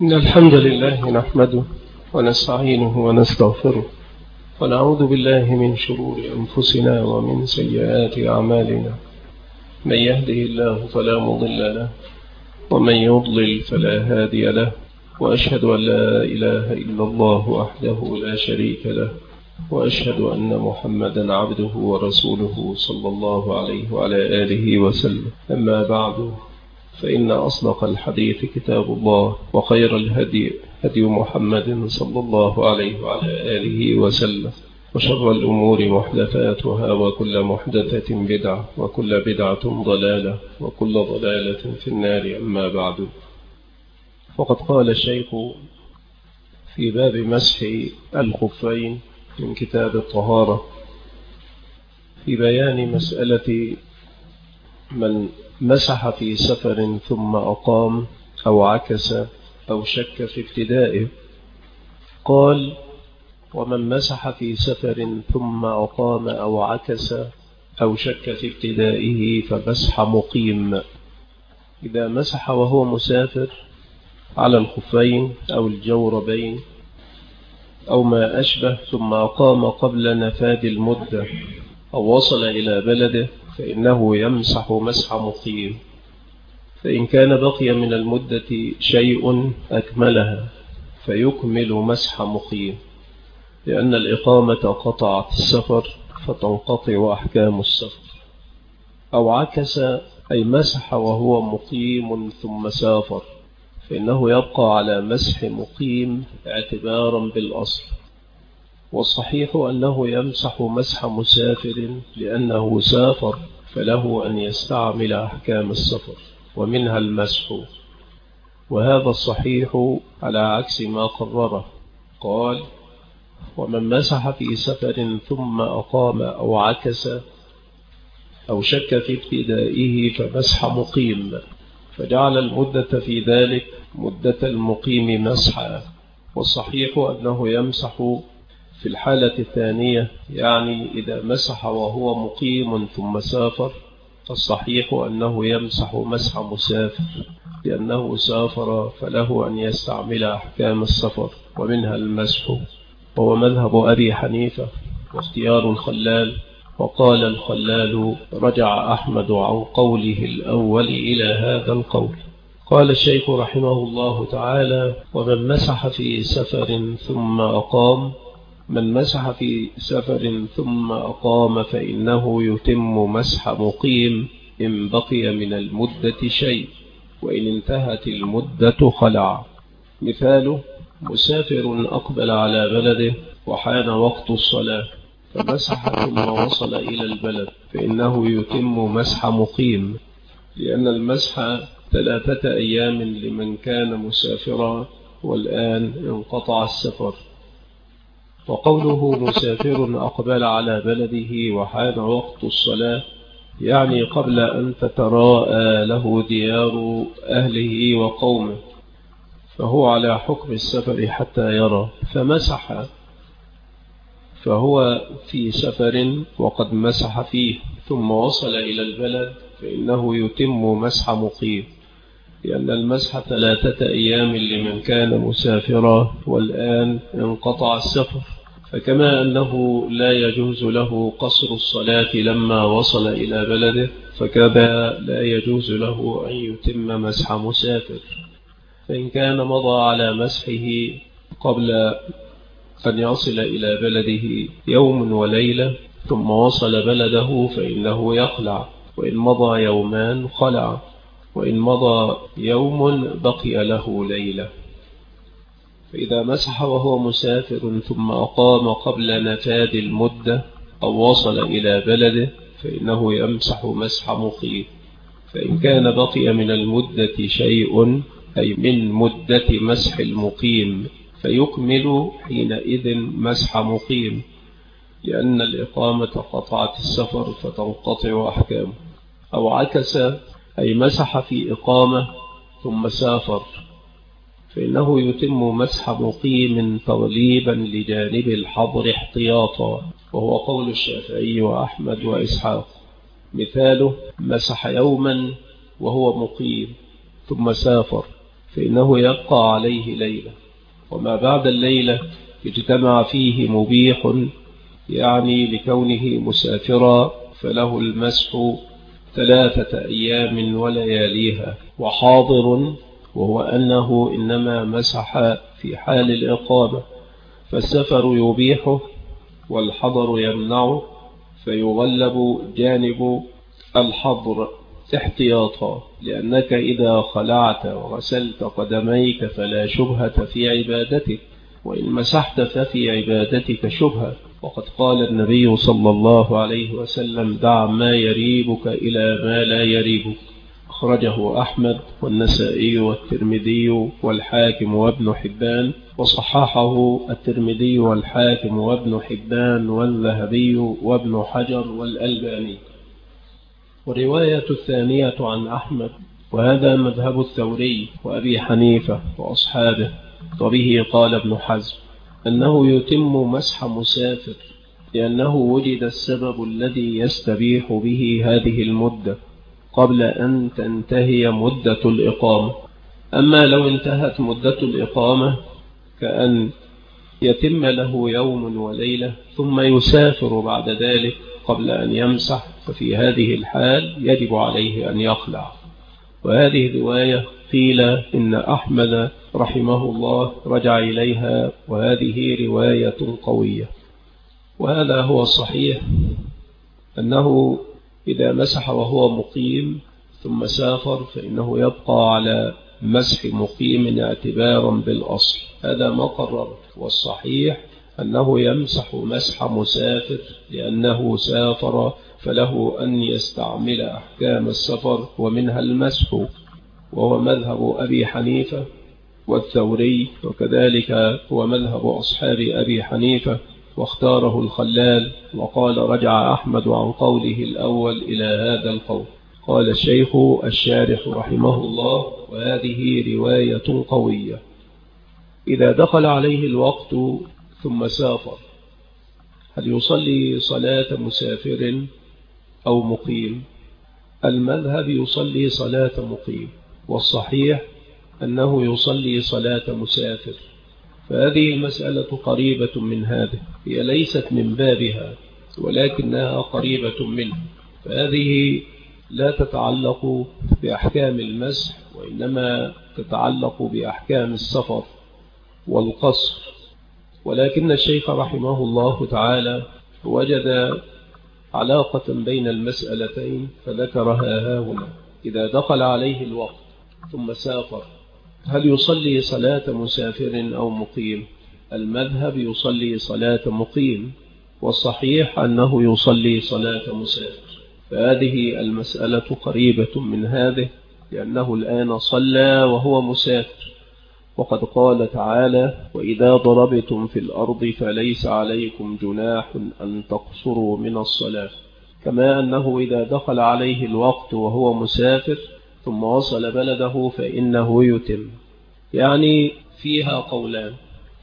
إن الحمد لله نحمده ونستعينه ونستغفره ونعوذ بالله من شرور أنفسنا ومن سيئات أعمالنا. من يهده الله فلا مضل له ومن يضلل فلا هادي له، وأشهد أن لا إله إلا الله وحده لا شريك له، وأشهد أن محمدا عبده ورسوله صلى الله عليه وعلى آله وسلم. أما بعد، فإن أصدق الحديث كتاب الله، وخير الهدي هدي محمد صلى الله عليه وعلى آله وسلم، وشر الأمور محدثاتها، وكل محدثة بدعة، وكل بدعة ضلالة، وكل ضلالة في النار. أما بعد، فقد قال الشيخ في باب مسح الخفين من كتاب الطهارة في بيان مسألة من مسح في سفر ثم أقام أو عكس أو شك في ابتدائه. قال: ومن مسح في سفر ثم أقام أو عكس أو شك في ابتدائه فمسح مقيم. إذا مسح وهو مسافر على الخفين أو الجوربين أو ما أشبه، ثم أقام قبل نفاذ المدة أو وصل إلى بلده، فإنه يمسح مسح مقيم. فإن كان بقي من المدة شيء أكملها فيكمل مسح مقيم، لأن الإقامة قطعت السفر فتنقطع أحكام السفر. أو عكس، أي مسح وهو مقيم ثم سافر، فإنه يبقى على مسح مقيم اعتبارا بالأصل. والصحيح أنه يمسح مسح مسافر لأنه سافر، فله أن يستعمل أحكام السفر ومنها المسح. وهذا الصحيح على عكس ما قرره. قال: ومن مسح في سفر ثم أقام أو عكس أو شك في ابتدائه فمسح مقيم، فجعل المدة في ذلك مدة المقيم مسحا. والصحيح أنه يمسح في الحالة الثانية، يعني إذا مسح وهو مقيم ثم سافر، فالصحيح أنه يمسح مسح مسافر لأنه سافر، فله أن يستعمل أحكام السفر ومنها المسح. وهو مذهب أبي حنيفة واختيار الخلال. وقال الخلال: رجع أحمد عن قوله الأول إلى هذا القول. قال الشيخ رحمه الله تعالى: ومن مسح في سفر ثم أقام. من مسح في سفر ثم أقام فإنه يتم مسح مقيم إن بقي من المدة شيء، وإن انتهت المدة خلع. مثاله: مسافر أقبل على بلده وحان وقت الصلاة فمسح ثم وصل إلى البلد، فإنه يتم مسح مقيم، لأن المسح 3 أيام لمن كان مسافرا والآن انقطع السفر. وقوله مسافر أقبل على بلده وحان وقت الصلاة، يعني قبل أن تتراءى له ديار أهله وقومه، فهو على حكم السفر حتى يرى، فمسح، فهو في سفر وقد مسح فيه ثم وصل إلى البلد، فإنه يتم مسح مقيم، لأن المسح 3 أيام لمن كان مسافرا والآن انقطع السفر. فكما أنه لا يجوز له قصر الصلاة لما وصل إلى بلده، فكذا لا يجوز له أن يتم مسح مسافر. فإن كان مضى على مسحه قبل أن يصل إلى بلده يوم وليلة ثم وصل بلده فإنه يخلع، وإن مضى يومان خلع، وإن مضى يوم بقي له ليلة. فإذا مسح وهو مسافر ثم أقام قبل نفاذ المدة أو وصل إلى بلده فإنه يمسح مسح مقيم. فإن كان بقي من المدة شيء، أي من مدة مسح المقيم، فيكمل حينئذ مسح مقيم، لأن الإقامة قطعت السفر فتنقطع أحكامه. أو عكس، أي مسح في إقامة ثم سافر، فإنه يتم مسح مقيم تغليبا لجانب الحظر احتياطا، وهو قول الشافعي وأحمد وإسحاق. مثاله: مسح يوما وهو مقيم ثم سافر، فإنه يبقى عليه ليلة، وما بعد الليلة اجتمع فيه مبيح، يعني لكونه مسافرا فله المسح 3 أيام ولياليها، وحاضر وهو أنه إنما مسح في حال الإقامة، فالسفر يبيحه والحضر يمنعه، فيغلب جانب الحضر احتياطا، لأنك إذا خلعت وغسلت قدميك فلا شبهة في عبادتك، وإن مسحت ففي عبادتك شبهة. وقد قال النبي صلى الله عليه وسلم: دع ما يريبك إلى ما لا يريبك. أخرجه أحمد والنسائي والترمذي والحاكم وابن حبان، وصححه الترمذي والحاكم وابن حبان والذهبي وابن حجر والألباني. ورواية الثانية عن أحمد، وهذا مذهب الثوري وأبي حنيفة وأصحابه، وبه قال ابن حزم أنه يتم مسح مسافر، لأنه وجد السبب الذي يستبيح به هذه المدة قبل أن تنتهي مدة الإقامة. أما لو انتهت مدة الإقامة كأن يتم له يوم وليلة ثم يسافر بعد ذلك قبل أن يمسح، ففي هذه الحال يجب عليه أن يخلع. وهذه الرواية قيل إن أحمد رحمه الله رجع إليها، وهذه رواية قوية. وهذا هو الصحيح، أنه إذا مسح وهو مقيم ثم سافر فإنه يبقى على مسح مقيم اعتبارا بالأصل، هذا ما قرر. والصحيح أنه يمسح مسح مسافر لأنه سافر، فله أن يستعمل أحكام السفر ومنها المسح، وهو مذهب أبي حنيفة والثوري، وكذلك هو مذهب أصحاب أبي حنيفة، واختاره الخلال، وقال رجع أحمد عن قوله الأول إلى هذا القول. قال الشيخ الشارح رحمه الله: وهذه رواية قوية. إذا دخل عليه الوقت ثم سافر، هل يصلي صلاة مسافر أو مقيم؟ المذهب يصلي صلاة مقيم، والصحيح أنه يصلي صلاة مسافر، فهذه المسألة قريبة من هذه، هي ليست من بابها ولكنها قريبة منه. فهذه لا تتعلق بأحكام المسح، وإنما تتعلق بأحكام السفر والقصر. ولكن الشيخ رحمه الله تعالى وجد علاقة بين المسألتين فذكرها هنا. إذا دخل عليه الوقت ثم سافر، هل يصلي صلاة مسافر أو مقيم؟ المذهب يصلي صلاة مقيم، والصحيح أنه يصلي صلاة مسافر، فهذه المسألة قريبة من هذه، لأنه الآن صلى وهو مسافر، وقد قال تعالى: وإذا ضربتم في الأرض فليس عليكم جناح أن تقصروا من الصلاة. كما أنه إذا دخل عليه الوقت وهو مسافر ثم وصل بلده فإنه يتم. يعني فيها قولان: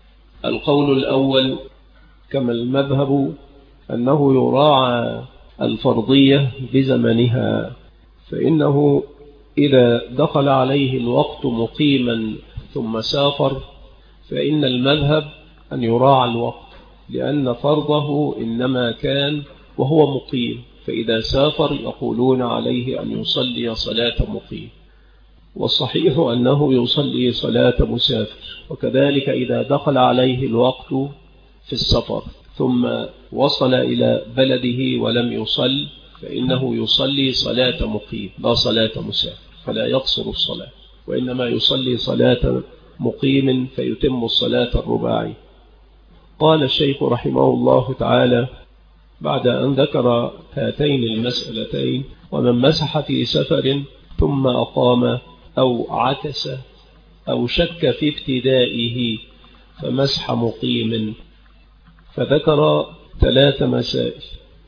القول الأول كما المذهب أنه يراعى الفرضية بزمنها، فإنه إذا دخل عليه الوقت مقيما ثم سافر فإن المذهب أن يراعى الوقت، لأن فرضه إنما كان وهو مقيم، فإذا سافر يقولون عليه أن يصلي صلاة مقيم. والصحيح أنه يصلي صلاة مسافر. وكذلك إذا دخل عليه الوقت في السفر ثم وصل إلى بلده ولم يصل فإنه يصلي صلاة مقيم لا صلاة مسافر، فلا يقصر الصلاة، وإنما يصلي صلاة مقيم فيتم الصلاة الرباعي. قال الشيخ رحمه الله تعالى بعد أن ذكر هاتين المسألتين: ومن مسح في سفر ثم أقام أو عكس أو شك في ابتدائه فمسح مقيم. فذكر 3 مسائل،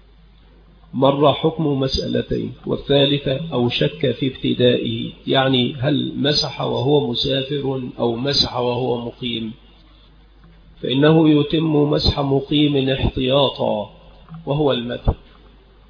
مر حكم مسألتين، والثالثة أو شك في ابتدائه، يعني هل مسح وهو مسافر أو مسح وهو مقيم. فإنه يتم مسح مقيم احتياطا وهو المذهب،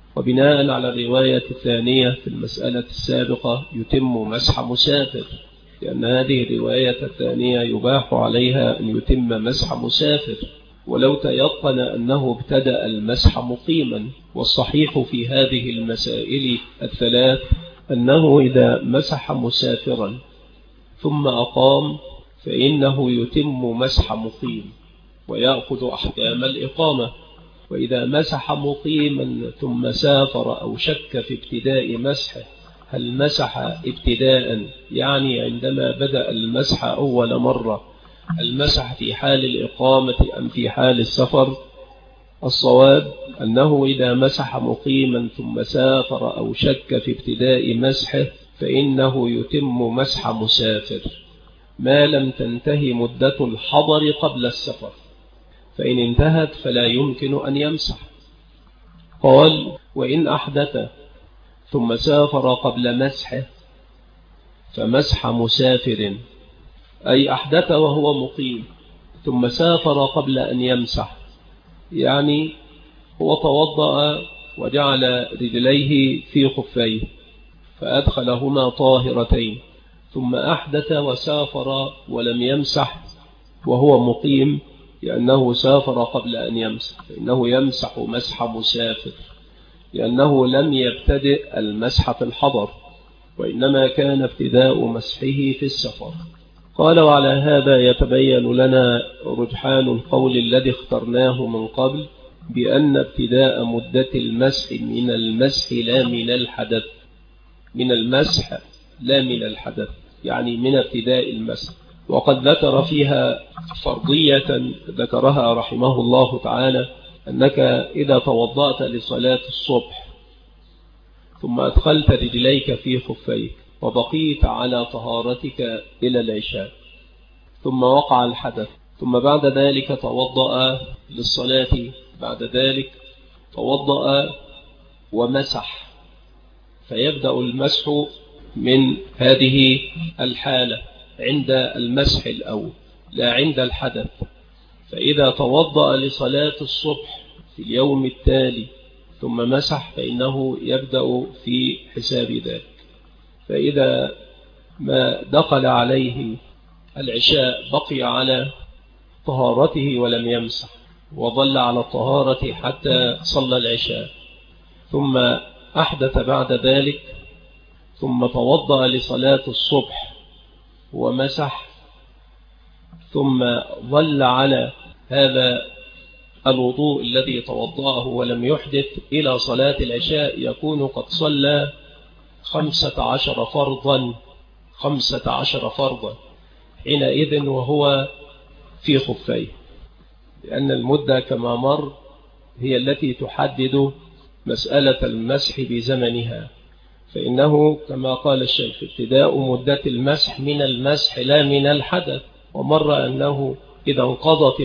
وبناء على الرواية الثانية في المسألة السابقة يتم مسح مسافر، لأن هذه الرواية الثانية يباح عليها أن يتم مسح مسافر ولو تيقن أنه ابتدأ المسح مقيما. والصحيح في هذه المسائل الثلاث أنه إذا مسح مسافرا ثم أقام فإنه يتم مسح مقيم ويأخذ أحكام الإقامة. وإذا مسح مقيما ثم سافر أو شك في ابتداء مسحه، هل مسح ابتداء يعني عندما بدأ المسح أول مرة، هل مسح في حال الإقامة أم في حال السفر؟ الصواب أنه إذا مسح مقيما ثم سافر أو شك في ابتداء مسحه فإنه يتم مسح مسافر ما لم تنتهي مدة الحضر قبل السفر، فإن انتهت فلا يمكن أن يمسح. قال: وإن أحدث ثم سافر قبل مسحه فمسح مسافر، أي أحدث وهو مقيم ثم سافر قبل أن يمسح، يعني هو توضأ وجعل رجليه في خفيه فأدخلهما طاهرتين ثم أحدث وسافر ولم يمسح وهو مقيم، لأنه سافر قبل أن يمسح فإنه يمسح مسح مسافر، لأنه لم يبتدئ المسح في الحضر وإنما كان ابتداء مسحه في السفر. قال: وعلى هذا يتبين لنا رجحان القول الذي اخترناه من قبل بأن ابتداء مدة المسح من المسح لا من الحدث، من المسح لا من الحدث، يعني من ابتداء المسح. وقد ذكر فيها فرضية ذكرها رحمه الله تعالى، أنك إذا توضأت لصلاة الصبح ثم أدخلت رجليك في خفيك وبقيت على طهارتك إلى العشاء ثم وقع الحدث، ثم بعد ذلك توضأ للصلاة، بعد ذلك توضأ ومسح، فيبدأ المسح من هذه الحالة عند المسح الأول لا عند الحدث. فإذا توضأ لصلاة الصبح في اليوم التالي ثم مسح فإنه يبدأ في حساب ذلك. فإذا ما دخل عليه العشاء بقي على طهارته ولم يمسح وظل على الطهارة حتى صلى العشاء، ثم أحدث بعد ذلك ثم توضأ لصلاة الصبح ومسح، ثم ظل على هذا الوضوء الذي توضأه ولم يحدث إلى صلاة العشاء، يكون قد صلى 15 فرضا، 15 فرضا حينئذ وهو في خفيه، لأن المدة كما مر هي التي تحدد مسألة المسح بزمنها. فإنه كما قال الشيخ ابتداء مدة المسح من المسح لا من الحدث. ومر أنه إذا انقضت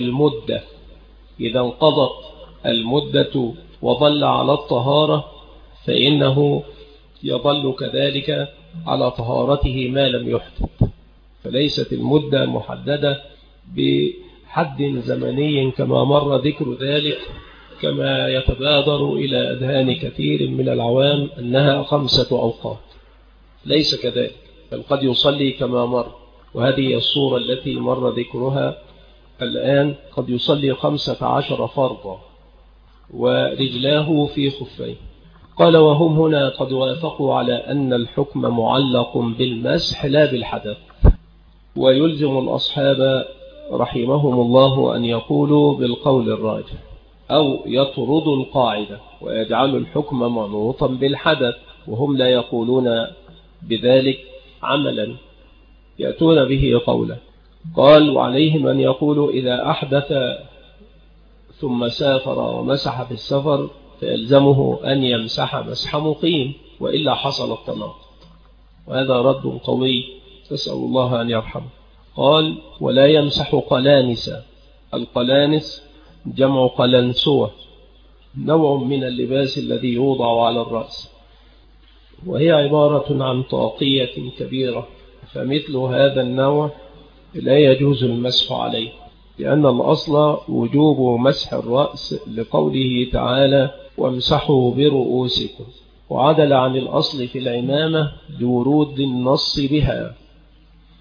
المدة وظل على الطهارة فإنه يظل كذلك على طهارته ما لم يحدث، فليست المدة محددة بحد زمني كما مر ذكر ذلك، كما يتبادر إلى أذهان كثير من العوام أنها 5 أوقات، ليس كذلك، بل قد يصلي كما مر، وهذه الصورة التي مر ذكرها الآن، قد يصلي 15 فرضا ورجلاه في خفيه. قال: وهم هنا قد وافقوا على أن الحكم معلق بالمسح لا بالحدث، ويلزم الأصحاب رحمهم الله أن يقولوا بالقول الراجح أو يطردوا القاعدة ويجعلوا الحكم منوطا بالحدث، وهم لا يقولون بذلك عملا، يأتون به قولا. قال: وعليهم أن يقولوا إذا أحدث ثم سافر ومسح في السفر فيلزمه أن يمسح مسح مقيم، وإلا حصل التناقض، وهذا رد قوي نسأل الله أن يرحمه. قال: ولا يمسح قلانس. القلانس جمع قلنسوة، نوع من اللباس الذي يوضع على الرأس، وهي عبارة عن طاقية كبيرة، فمثل هذا النوع لا يجوز المسح عليه، لأن الأصل وجوب مسح الرأس لقوله تعالى: وامسحوا برؤوسكم، وعدل عن الأصل في العمامة لورود النص بها.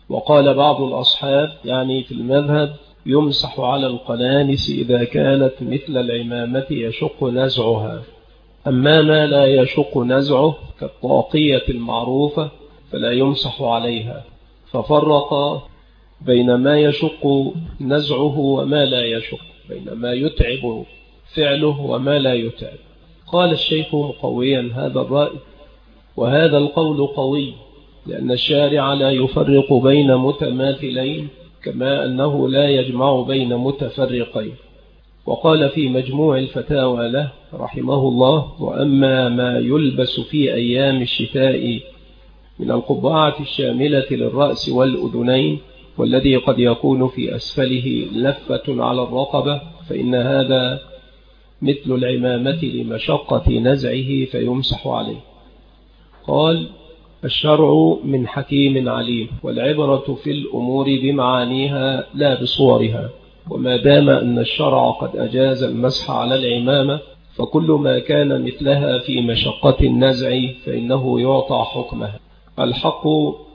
وقال بعض الأصحاب يعني في المذهب يمسح على القلانس إذا كانت مثل العمامة يشق نزعها، أما ما لا يشق نزعه كالطاقية المعروفة فلا يمسح عليها، ففرق بين ما يشق نزعه وما لا يشق، بين ما يتعب فعله وما لا يتعب. قال الشيخ مقويا هذا الرأي، وهذا القول قوي، لأن الشارع لا يفرق بين متماثلين كما أنه لا يجمع بين متفرقين. وقال في مجموع الفتاوى له رحمه الله: وأما ما يلبس في أيام الشتاء من القبعة الشاملة للرأس والأذنين، والذي قد يكون في أسفله لفة على الرقبة، فإن هذا مثل العمامة لمشقة نزعه فيمسح عليه. قال: الشرع من حكيم عليم، والعبرة في الأمور بمعانيها لا بصورها، وما دام أن الشرع قد أجاز المسح على العمامة فكل ما كان مثلها في مشقة النزع فإنه يعطى حكمها. الحق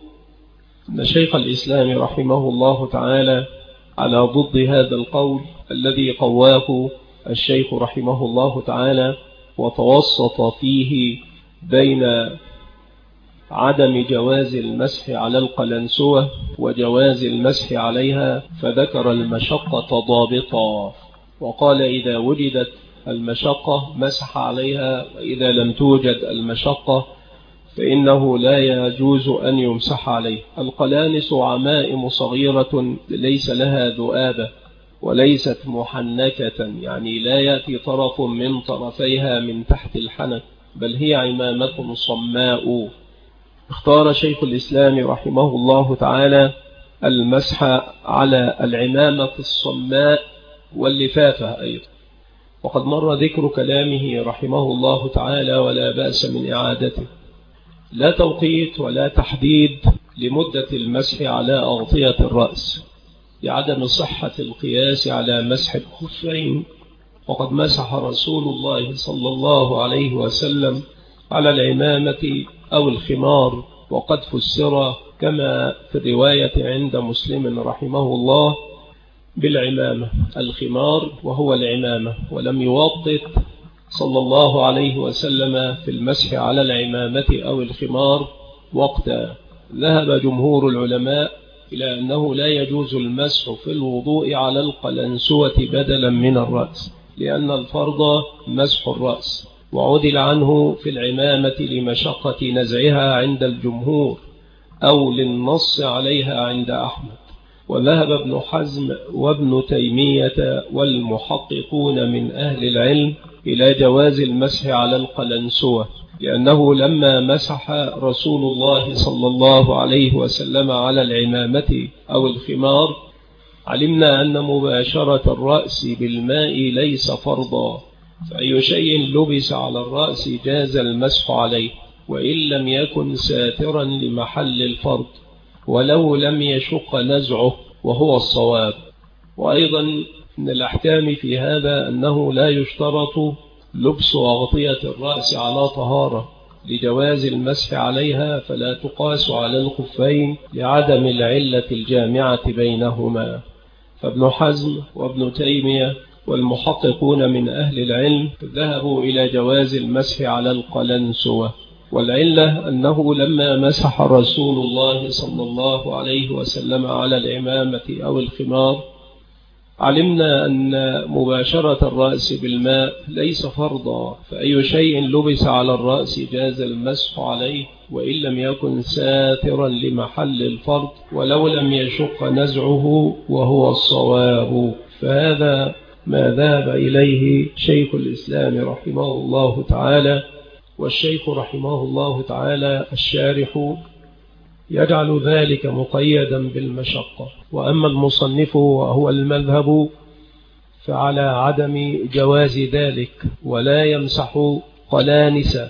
أن شيخ الإسلام رحمه الله تعالى على ضد هذا القول الذي قواه الشيخ رحمه الله تعالى، وتوسط فيه بين عدم جواز المسح على القلنسوة وجواز المسح عليها، فذكر المشقة ضابطا، وقال: إذا وجدت المشقة مسح عليها، وإذا لم توجد المشقة فإنه لا يجوز أن يمسح عليه. القلانس عمائم صغيرة ليس لها ذؤابة وليست محنكة، يعني لا يأتي طرف من طرفيها من تحت الحنك، بل هي عمامة صماء. اختار شيخ الإسلام رحمه الله تعالى المسح على العمامة الصماء واللفافة أيضا، وقد مر ذكر كلامه رحمه الله تعالى ولا بأس من إعادته. لا توقيت ولا تحديد لمدة المسح على أغطية الرأس لعدم صحة القياس على مسح الخفين، وقد مسح رسول الله صلى الله عليه وسلم على العمامة أو الخمار، وقد فسر كما في الرواية عند مسلم رحمه الله بالعمامة الخمار وهو العمامة، ولم يوضح صلى الله عليه وسلم في المسح على العمامة أو الخمار وقتا. ذهب جمهور العلماء إلى أنه لا يجوز المسح في الوضوء على القلنسوة بدلا من الرأس، لأن الفرض مسح الرأس، وعدل عنه في العمامة لمشقة نزعها عند الجمهور أو للنص عليها عند أحمد. وذهب ابن حزم وابن تيمية والمحققون من أهل العلم إلى جواز المسح على القلنسوة، لأنه لما مسح رسول الله صلى الله عليه وسلم على العمامة أو الخمار علمنا أن مباشرة الرأس بالماء ليس فرضا، فأي شيء لبس على الرأس جاز المسح عليه وإن لم يكن ساترا لمحل الفرض ولو لم يشق نزعه، وهو الصواب. وأيضا من الأحكام في هذا أنه لا يشترط لبس أغطية الرأس على طهارة لجواز المسح عليها، فلا تقاس على الخفين لعدم العلة الجامعة بينهما. فابن حزم وابن تيمية والمحققون من أهل العلم ذهبوا إلى جواز المسح على القلنسوة، والعلة أنه لما مسح رسول الله صلى الله عليه وسلم على العمامة أو الخمار علمنا أن مباشرة الرأس بالماء ليس فرضا، فأي شيء لبس على الرأس جاز المسح عليه وإن لم يكن ساترا لمحل الفرض ولو لم يشق نزعه، وهو الصواب. فهذا ما ذهب إليه شيخ الإسلام رحمه الله تعالى. والشيخ رحمه الله تعالى الشارح يجعل ذلك مقيدا بالمشقة. وأما المصنف وهو المذهب فعلى عدم جواز ذلك، ولا يمسح قلانس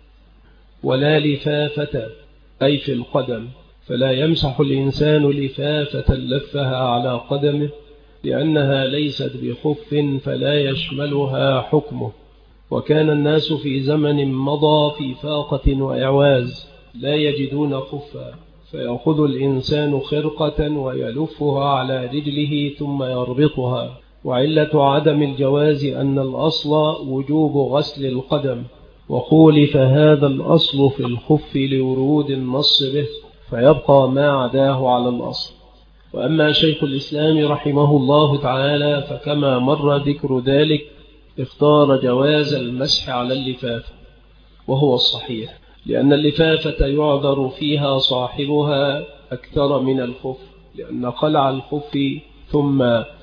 ولا لفافة أي في القدم، فلا يمسح الإنسان لفافة لفها على قدمه لأنها ليست بخف فلا يشملها حكمه. وكان الناس في زمن مضى في فاقة وإعواز لا يجدون خفا، فيأخذ الإنسان خرقة ويلفها على رجله ثم يربطها. وعلة عدم الجواز أن الأصل وجوب غسل القدم، وخولف هذا الأصل في الخف لورود النص به، فيبقى ما عداه على الأصل. وأما شيخ الإسلام رحمه الله تعالى فكما مر ذكر ذلك اختار جواز المسح على اللفافة، وهو الصحيح، لأن اللفافة يعذر فيها صاحبها أكثر من الخف، لأن خلع الخف ثم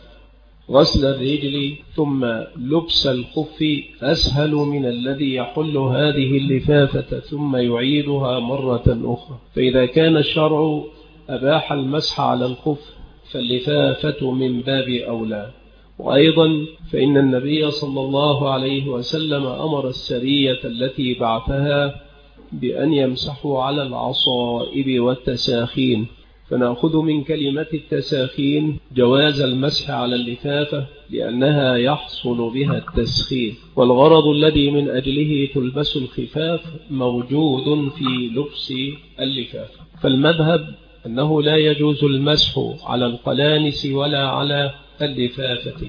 غسل الرجل ثم لبس الخف أسهل من الذي يحل هذه اللفافة ثم يعيدها مرة أخرى. فإذا كان الشرع أباح المسح على الخف فاللفافة من باب أولى. وأيضا فإن النبي صلى الله عليه وسلم أمر السرية التي بعثها بأن يمسحوا على العصائب والتساخين، فنأخذ من كلمة التساخين جواز المسح على اللفافة لأنها يحصل بها التسخين، والغرض الذي من أجله تلبس الخفاف موجود في لبس اللفافة. فالمذهب أنه لا يجوز المسح على القلانس ولا على اللفافة.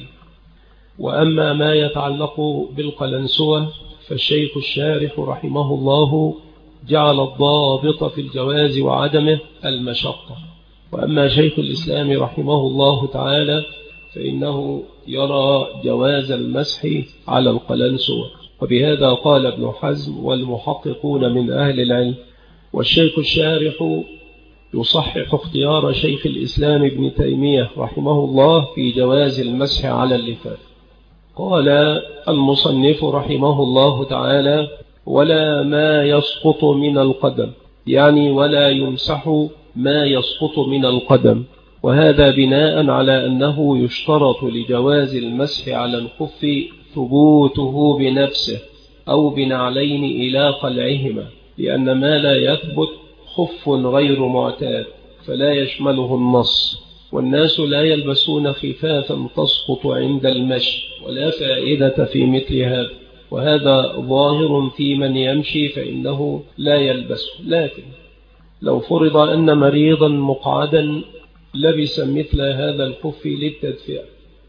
وأما ما يتعلق بالقلنسوة فالشيخ الشارح رحمه الله جعل الضابط في الجواز وعدمه المشقة. وأما شيخ الإسلام رحمه الله تعالى فإنه يرى جواز المسح على القلنسوة، وبهذا قال ابن حزم والمحققون من أهل العلم. والشيخ الشارح يصحح اختيار شيخ الإسلام ابن تيمية رحمه الله في جواز المسح على اللفاف. قال المصنف رحمه الله تعالى: ولا ما يسقط من القدم، يعني ولا يمسح ما يسقط من القدم، وهذا بناء على أنه يشترط لجواز المسح على الخف ثبوته بنفسه أو بنعلين إلى قلعهما، لأن ما لا يثبت خف غير معتاد فلا يشمله النص، والناس لا يلبسون خفافا تسقط عند المشي، ولا فائدة في مثل هذا، وهذا ظاهر في من يمشي فإنه لا يلبسه. لكن لو فرض أن مريضا مقعدا لبس مثل هذا الخف للتدفئة،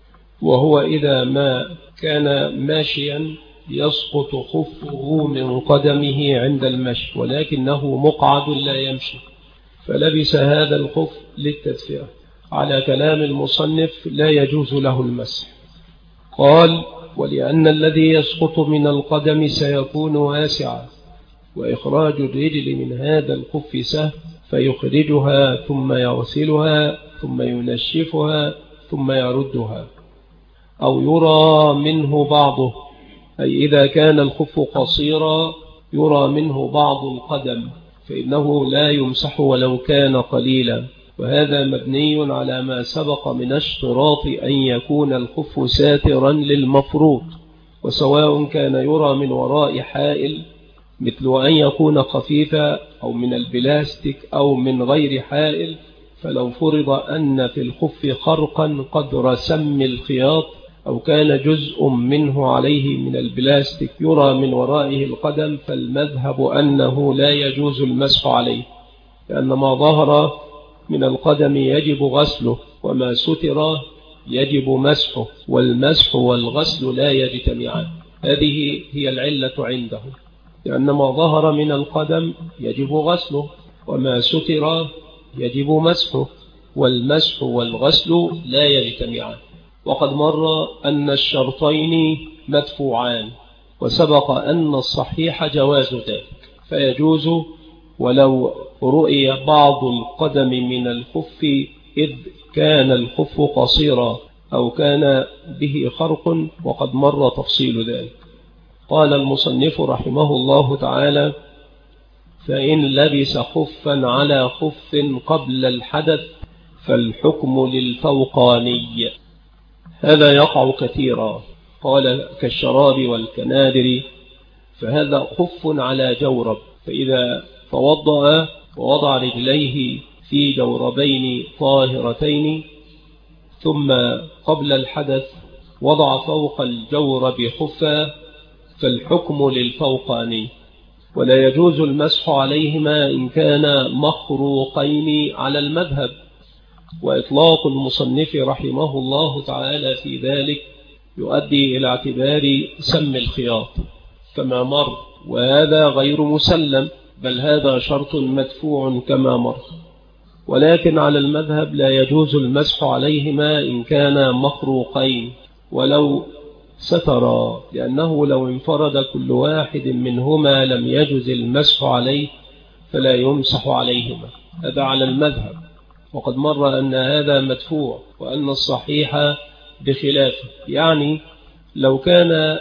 وهو إذا ما كان ماشيا يسقط خفه من قدمه عند المشي ولكنه مقعد لا يمشي، فلبس هذا الخف للتدفئة، على كلام المصنف لا يجوز له المسح. قال: ولأن الذي يسقط من القدم سيكون واسعا، وإخراج الرجل من هذا الخف سهل، فيخرجها ثم يغسلها ثم ينشفها ثم يردها، أو يرى منه بعضه، أي إذا كان الخف قصيرا يرى منه بعض القدم فإنه لا يمسح ولو كان قليلا، وهذا مبني على ما سبق من اشتراط أن يكون الخف ساترا للمفروض، وسواء كان يرى من وراء حائل مثل أن يكون خفيفا أو من البلاستيك أو من غير حائل، فلو فرض أن في الخف خرقا قدر سم الخياط أو كان جزء منه عليه من البلاستيك يرى من ورائه القدم، فالمذهب أنه لا يجوز المسح عليه، لأن ما ظهر من القدم يجب غسله، وما ستر يجب مسحه، والمسح والغسل لا يجتمعان. هذه هي العلة عندهم، لأن ما ظهر من القدم يجب غسله، وما ستر يجب مسحه، والمسح والغسل لا يجتمعان. وقد مر أن الشرطين مدفوعان، وسبق أن الصحيح جواز ذلك، فيجوز ولو رؤي بعض القدم من الخف إذ كان الخف قصيرا أو كان به خرق، وقد مر تفصيل ذلك. قال المصنف رحمه الله تعالى: فإن لبس خفا على خف قبل الحدث فالحكم للفوقاني. هذا يقع كثيرا، قال كالشراب والكنادر، فهذا خف على جورب، فإذا توضأ ووضع رجليه في جوربين طاهرتين ثم قبل الحدث وضع فوق الجورب خفا فالحكم للفوقاني. ولا يجوز المسح عليهما إن كان مخروقين على المذهب. وإطلاق المصنف رحمه الله تعالى في ذلك يؤدي إلى اعتبار سم الخياط كما مر، وهذا غير مسلم، بل هذا شرط مدفوع كما مر. ولكن على المذهب لا يجوز المسح عليهما إن كان مخروقين ولو سترا، لأنه لو انفرد كل واحد منهما لم يجوز المسح عليه فلا يمسح عليهما. هذا على المذهب، وقد مر أن هذا مدفوع، وأن الصحيح بخلافه. يعني لو كان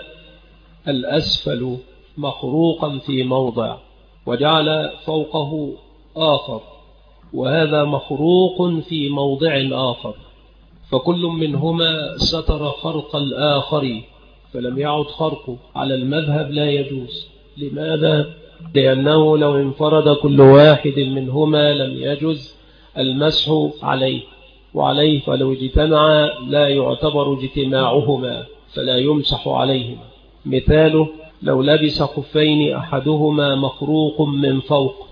الأسفل مخروقا في موضع وجعل فوقه آخر، وهذا مخروق في موضع آخر، فكل منهما ستر خرق الآخر فلم يعد خرقه، على المذهب لا يجوز. لماذا؟ لأنه لو انفرد كل واحد منهما لم يجوز المسح عليه، وعليه فلو اجتمع لا يعتبر اجتماعهما فلا يمسح عليهما. مثاله لو لبس خفين أحدهما مخروق من فوق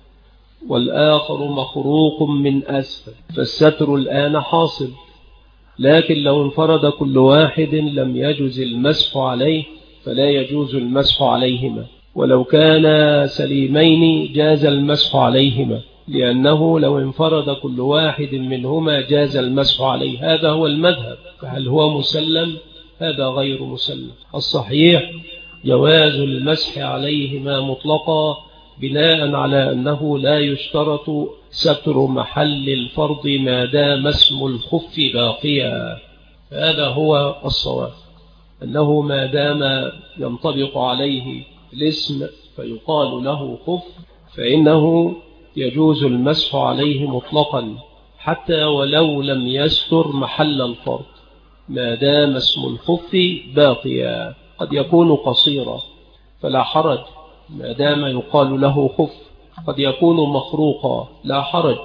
والآخر مخروق من أسفل، فالستر الآن حاصل، لكن لو انفرد كل واحد لم يجوز المسح عليه فلا يجوز المسح عليهما. ولو كان سليمين جاز المسح عليهما، لأنه لو انفرد كل واحد منهما جاز المسح عليه. هذا هو المذهب. فهل هو مسلم؟ هذا غير مسلم. الصحيح جواز المسح عليهما مطلقا، بناء على أنه لا يشترط ستر محل الفرض ما دام اسم الخف باقيا. هذا هو الصواب، أنه ما دام ينطبق عليه الاسم فيقال له خف، فإنه يجوز المسح عليه مطلقا حتى ولو لم يستر محل الفرض ما دام اسم الخف باقيا. قد يكون قصيرا فلا حرج ما دام يقال له خف، قد يكون مخروقا لا حرج،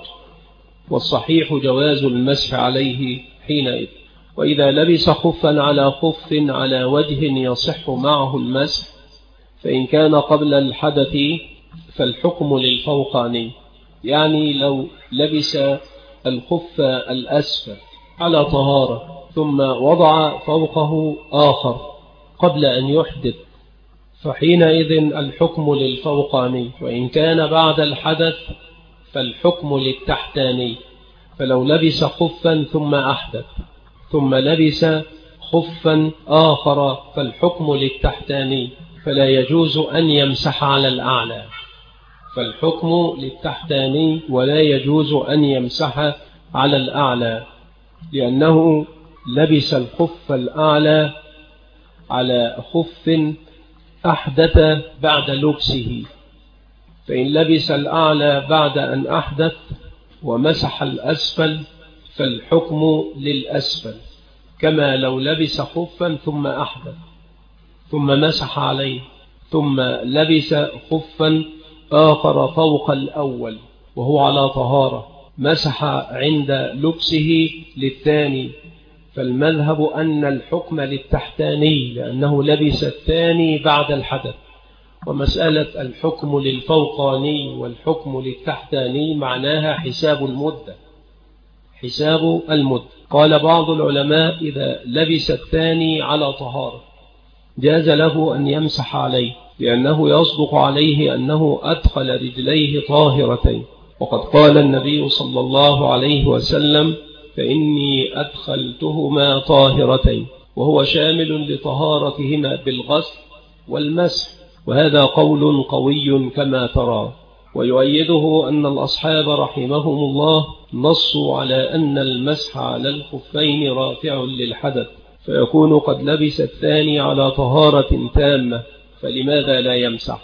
والصحيح جواز المسح عليه حينئذ. وإذا لبس خفا على خف على وجه يصح معه المسح، فإن كان قبل الحدث فالحكم للفوقاني. يعني لو لبس الخف الأسفل على طهارة ثم وضع فوقه آخر قبل أن يحدث، فحينئذ الحكم للفوقاني. وإن كان بعد الحدث فالحكم للتحتاني. فلو لبس خفا ثم أحدث ثم لبس خفا آخر فالحكم للتحتاني، فلا يجوز أن يمسح على الأعلى. فالحكم للتحتاني ولا يجوز أن يمسح على الأعلى، لأنه لبس الخف الأعلى على خف أحدث بعد لبسه. فإن لبس الأعلى بعد أن أحدث ومسح الأسفل فالحكم للأسفل، كما لو لبس خفا ثم أحدث ثم مسح عليه ثم لبس خفا آخر فوق الأول وهو على طهارة، مسح عند لبسه للثاني، فالمذهب أن الحكم للتحتاني لأنه لبس الثاني بعد الحدث. ومسألة الحكم للفوقاني والحكم للتحتاني معناها حساب المدة. حساب المدة. قال بعض العلماء إذا لبس الثاني على طهارة جاز له أن يمسح عليه، لأنه يصدق عليه أنه أدخل رجليه طاهرتين، وقد قال النبي صلى الله عليه وسلم فإني أدخلتهما طاهرتين، وهو شامل لطهارتهما بالغسل والمسح، وهذا قول قوي كما ترى. ويؤيده أن الأصحاب رحمهم الله نصوا على أن المسح على الخفين رافع للحدث، فيكون قد لبس الثاني على طهارة تامة، فلماذا لا يمسح؟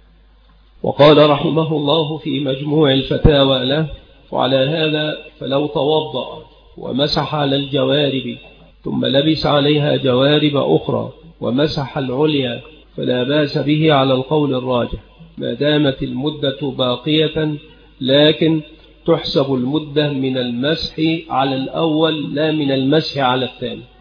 وقال رحمه الله في مجموع الفتاوى له: وعلى هذا فلو توضأ ومسح على الجوارب ثم لبس عليها جوارب أخرى ومسح العليا فلا باس به على القول الراجح، ما دامت المدة باقية، لكن تحسب المدة من المسح على الأول لا من المسح على الثاني.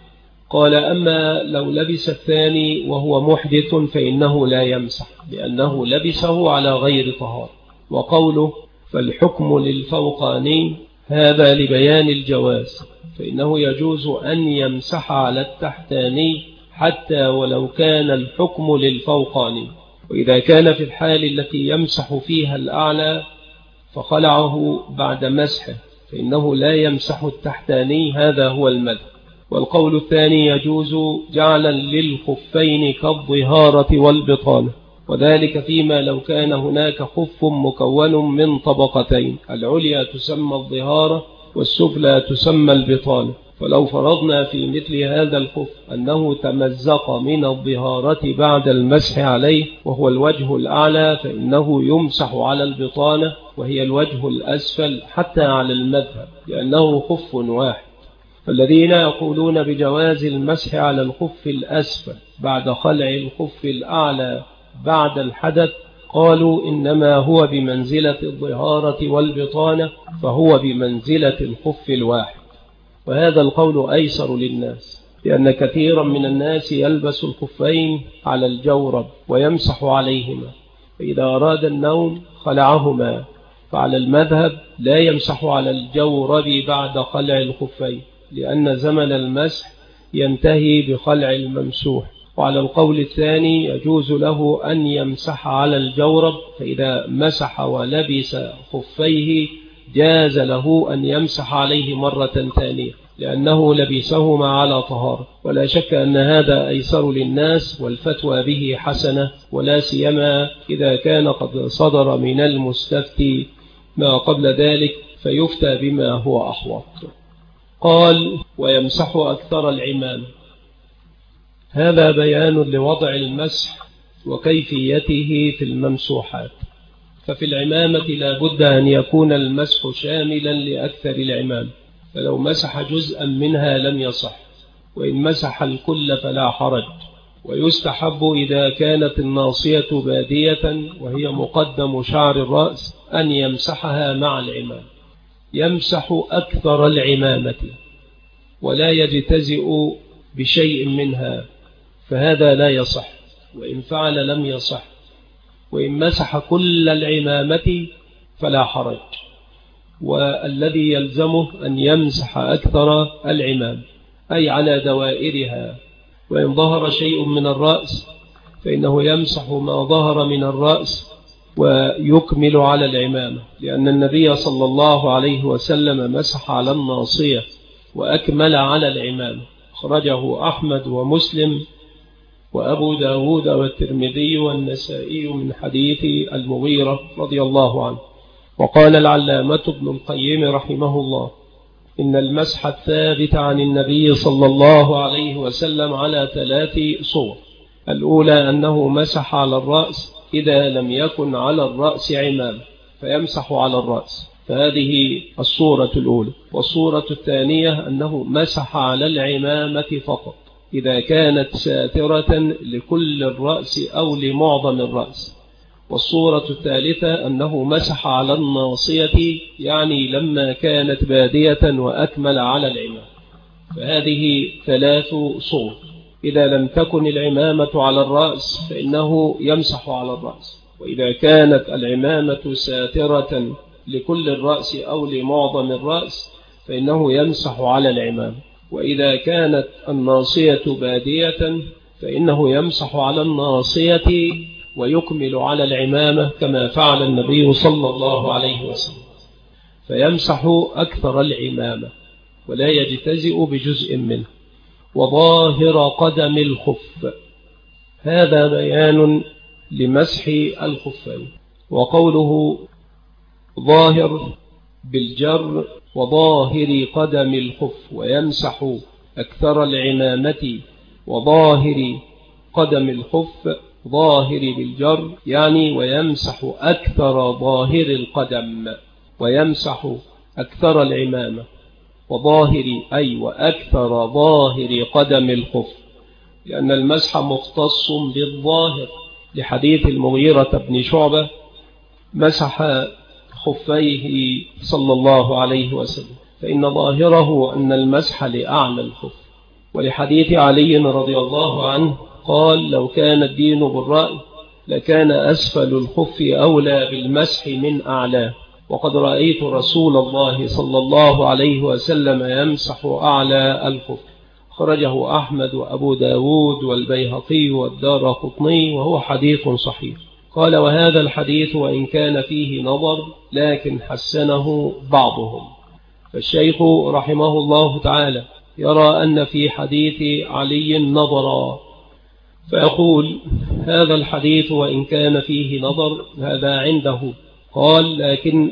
قال أما لو لبس الثاني وهو محدث فإنه لا يمسح لأنه لبسه على غير طهارة. وقوله فالحكم للفوقاني هذا لبيان الجواز، فإنه يجوز أن يمسح على التحتاني حتى ولو كان الحكم للفوقاني. وإذا كان في الحال التي يمسح فيها الأعلى فخلعه بعد مسحه فإنه لا يمسح التحتاني، هذا هو المذهب. والقول الثاني يجوز جعلا للخفين كالظهارة والبطانة، وذلك فيما لو كان هناك خف مكون من طبقتين، العليا تسمى الظهارة والسفلى تسمى البطانة. فلو فرضنا في مثل هذا الخف أنه تمزق من الظهارة بعد المسح عليه وهو الوجه الأعلى فإنه يمسح على البطانة وهي الوجه الأسفل حتى على المذهب لأنه خف واحد. فالذين يقولون بجواز المسح على الخف الأسفل بعد خلع الخف الأعلى بعد الحدث قالوا إنما هو بمنزلة الظهارة والبطانة، فهو بمنزلة الخف الواحد. وهذا القول أيسر للناس، لأن كثيرا من الناس يلبس الخفين على الجورب ويمسح عليهما، فإذا أراد النوم خلعهما. فعلى المذهب لا يمسح على الجورب بعد خلع الخفين، لأن زمن المسح ينتهي بخلع الممسوح. وعلى القول الثاني يجوز له أن يمسح على الجورب، فإذا مسح ولبس خفيه جاز له أن يمسح عليه مرة ثانية لأنه لبسهما على طهارة. ولا شك أن هذا أيسر للناس والفتوى به حسنة، ولا سيما إذا كان قد صدر من المستفتي ما قبل ذلك فيفتى بما هو أحوط. قال ويمسح أكثر العمام. هذا بيان لوضع المسح وكيفيته في الممسوحات. ففي العمامة لا بد أن يكون المسح شاملا لأكثر العمام، فلو مسح جزءا منها لم يصح، وإن مسح الكل فلا حرج. ويستحب إذا كانت الناصية بادية وهي مقدم شعر الرأس أن يمسحها مع العمام. يمسح أكثر العمامة ولا يجتزئ بشيء منها، فهذا لا يصح، وإن فعل لم يصح. وإن مسح كل العمامة فلا حرج، والذي يلزمه أن يمسح أكثر العمام أي على دوائرها. وإن ظهر شيء من الرأس فإنه يمسح ما ظهر من الرأس ويكمل على العمامة، لأن النبي صلى الله عليه وسلم مسح على الناصية وأكمل على العمامة. أخرجه أحمد ومسلم وأبو داود والترمذي والنسائي من حديث المغيرة رضي الله عنه. وقال العلامة ابن القيم رحمه الله إن المسح الثابت عن النبي صلى الله عليه وسلم على 3 صور. الأولى أنه مسح على الرأس إذا لم يكن على الرأس عمام فيمسح على الرأس، فهذه الصورة الأولى. والصورة الثانية أنه مسح على العمامة فقط إذا كانت ساترة لكل الرأس أو لمعظم الرأس. والصورة الثالثة أنه مسح على الناصية يعني لما كانت بادية وأكمل على العمامة. فهذه 3 صور. إذا لم تكن العمامة على الرأس فإنه يمسح على الرأس، وإذا كانت العمامة ساترة لكل الرأس أو لمعظم الرأس فإنه يمسح على العمامة. وإذا كانت الناصية بادية فإنه يمسح على الناصية ويكمل على العمامة كما فعل النبي صلى الله عليه وسلم، فيمسح أكثر العمامة ولا يجتزئ بجزء منه. وظاهر قدم الخف. هذا بيان لمسح الخفين. وقوله ظاهر بالجر وظاهر قدم الخف، ويمسح أكثر العمامة وظاهر قدم الخف. ظاهر بالجر يعني ويمسح أكثر ظاهر القدم، ويمسح أكثر العمامة وظاهر أي وأكثر ظاهر قدم الخف، لأن المسح مختص بالظاهر، لحديث المغيرة بن شعبة مسح خفيه صلى الله عليه وسلم، فإن ظاهره أن المسح لأعلى الخف، ولحديث علي رضي الله عنه قال لو كان الدين بالرأي لكان أسفل الخف أولى بالمسح من أعلاه. وقد رأيت رسول الله صلى الله عليه وسلم يمسح أعلى الخف. خرجه أحمد وأبو داود والبيهقي والدارقطني وهو حديث صحيح. قال وهذا الحديث وإن كان فيه نظر لكن حسنه بعضهم. فالشيخ رحمه الله تعالى يرى أن في حديث علي نظرا، فيقول هذا الحديث وإن كان فيه نظر هذا عنده، قال لكن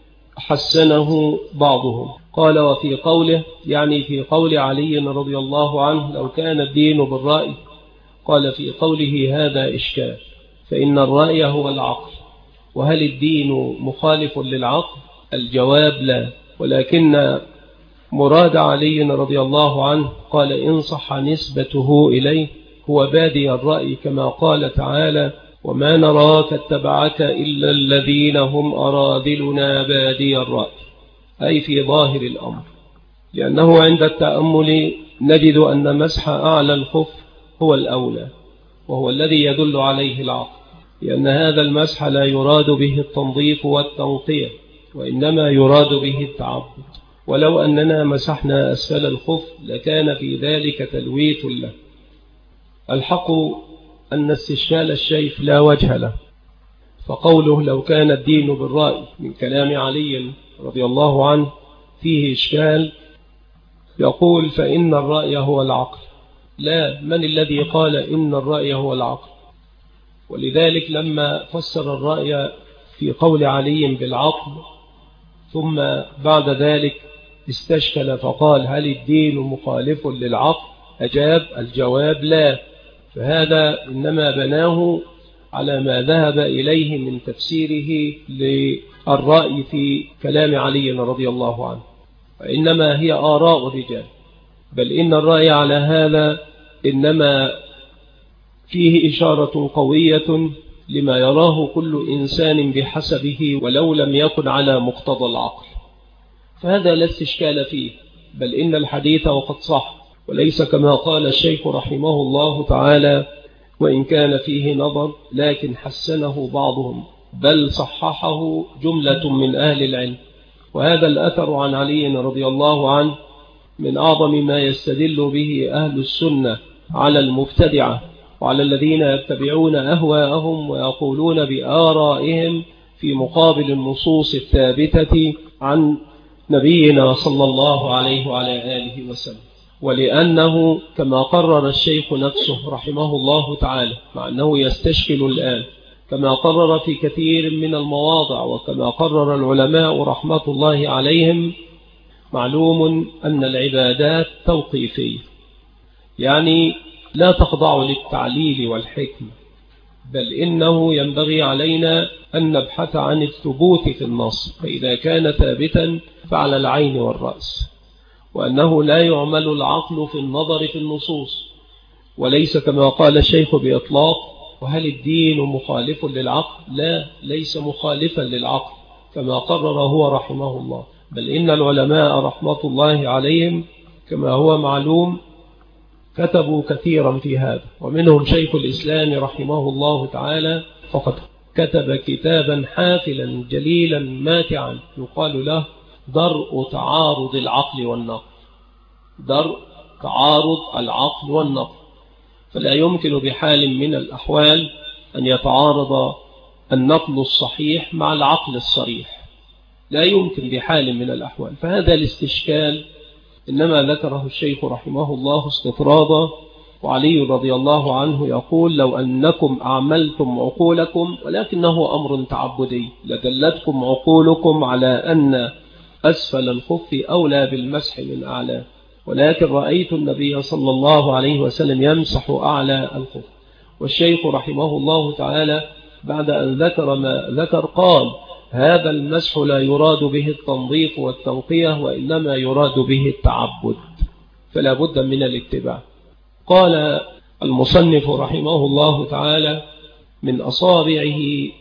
حسنه بعضهم. قال وفي قوله يعني في قول علي رضي الله عنه لو كان الدين بالرأي، قال في قوله هذا إشكال، فإن الرأي هو العقل، وهل الدين مخالف للعقل؟ الجواب لا، ولكن مراد علي رضي الله عنه قال إن صح نسبته إليه هو بادي الرأي، كما قال تعالى وما نراك اتبعك إلا الذين هم أراذلنا بادي الرأي، أي في ظاهر الأمر، لأنه عند التأمل نجد أن مسح أعلى الخف هو الأولى، وهو الذي يدل عليه العقل، لأن هذا المسح لا يراد به التنظيف والتنقية، وإنما يراد به التعبد. ولو أننا مسحنا أسفل الخف لكان في ذلك تلويث له. الحق أن استشكال الشيخ لا وجه له، فقوله لو كان الدين بالرأي من كلام علي رضي الله عنه فيه إشكال. يقول فإن الرأي هو العقل. لا، من الذي قال إن الرأي هو العقل؟ ولذلك لما فسر الرأي في قول علي بالعقل ثم بعد ذلك استشكل فقال هل الدين مخالف للعقل؟ أجاب الجواب لا، فهذا إنما بناه على ما ذهب إليه من تفسيره للرأي في كلام علي رضي الله عنه، وإنما هي آراء الرجال، بل إن الرأي على هذا إنما فيه إشارة قوية لما يراه كل إنسان بحسبه ولو لم يكن على مقتضى العقل، فهذا لا استشكال فيه، بل إن الحديث وقد صح، وليس كما قال الشيخ رحمه الله تعالى وإن كان فيه نظر لكن حسنه بعضهم، بل صححه جملة من أهل العلم. وهذا الأثر عن علي رضي الله عنه من أعظم ما يستدل به أهل السنة على المبتدعة وعلى الذين يتبعون أهواءهم ويقولون بآرائهم في مقابل النصوص الثابتة عن نبينا صلى الله عليه وعلى آله وسلم. ولأنه كما قرر الشيخ نفسه رحمه الله تعالى، مع أنه يستشكل الآن، كما قرر في كثير من المواضع وكما قرر العلماء رحمة الله عليهم، معلوم أن العبادات توقيفية، يعني لا تخضع للتعليل والحكمة، بل إنه ينبغي علينا أن نبحث عن الثبوت في النص، فإذا كان ثابتا فعلى العين والرأس، وأنه لا يعمل العقل في النظر في النصوص، وليس كما قال الشيخ بإطلاق وهل الدين مخالف للعقل؟ لا، ليس مخالفا للعقل كما قرر هو رحمه الله، بل إن العلماء رحمة الله عليهم كما هو معلوم كتبوا كثيرا في هذا، ومنهم شيخ الإسلام رحمه الله تعالى، فقد كتب كتابا حافلا جليلا ماتعا يقال له درء تعارض العقل والنقل، درء تعارض العقل والنقل، فلا يمكن بحال من الأحوال أن يتعارض النقل الصحيح مع العقل الصريح، لا يمكن بحال من الأحوال. فهذا الاستشكال إنما ذكره الشيخ رحمه الله استطرادا، وعلي رضي الله عنه يقول لو أنكم أعملتم عقولكم، ولكنه أمر تعبدي، لدلتكم عقولكم على أن أسفل الخف أولى بالمسح من أعلى، ولكن رأيت النبي صلى الله عليه وسلم يمسح أعلى الخف. والشيخ رحمه الله تعالى بعد أن ذكر ما ذكر قال هذا المسح لا يراد به التنظيف والتنقية، وإنما يراد به التعبد، فلا بد من الاتباع. قال المصنف رحمه الله تعالى من أصابعه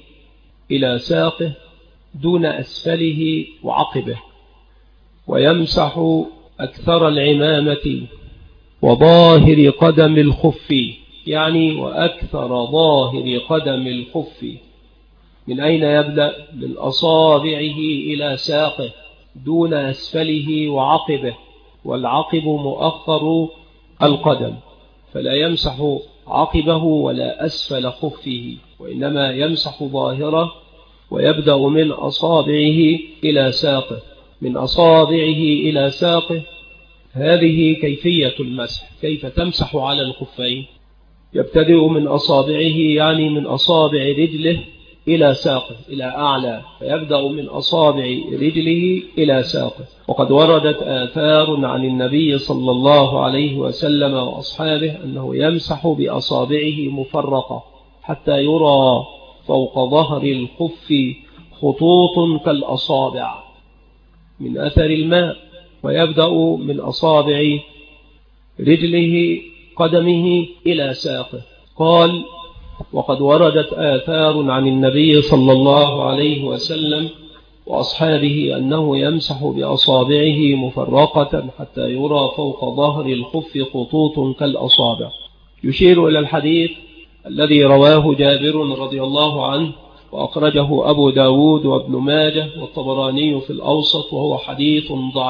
إلى ساقه دون أسفله وعقبه، ويمسح أكثر العمامة وظاهر قدم الخف، يعني وأكثر ظاهر قدم الخف. من أين يبدأ؟ من أصابعه إلى ساقه دون أسفله وعقبه، والعقب مؤخر القدم، فلا يمسح عقبه ولا أسفل خفه، وإنما يمسح ظاهره، ويبدأ من أصابعه إلى ساقه. من أصابعه إلى ساقه هذه كيفية المسح. كيف تمسح على الخفين؟ يبتدئ من أصابعه، يعني من أصابع رجله إلى ساقه إلى أعلى، فيبدأ من أصابع رجله إلى ساقه. وقد وردت آثار عن النبي صلى الله عليه وسلم وأصحابه أنه يمسح بأصابعه مفرقة حتى يرى فوق ظهر الخف خطوط كالأصابع من أثر الماء، ويبدأ من أصابع رجله قدمه إلى ساقه. قال: وقد وردت آثار عن النبي صلى الله عليه وسلم وأصحابه أنه يمسح بأصابعه مفرقة حتى يرى فوق ظهر الخف خطوط كالأصابع. يشير إلى الحديث الذي رواه جابر رضي الله عنه، وأخرجه أبو داود وابن ماجه والطبراني في الأوسط، وهو حديث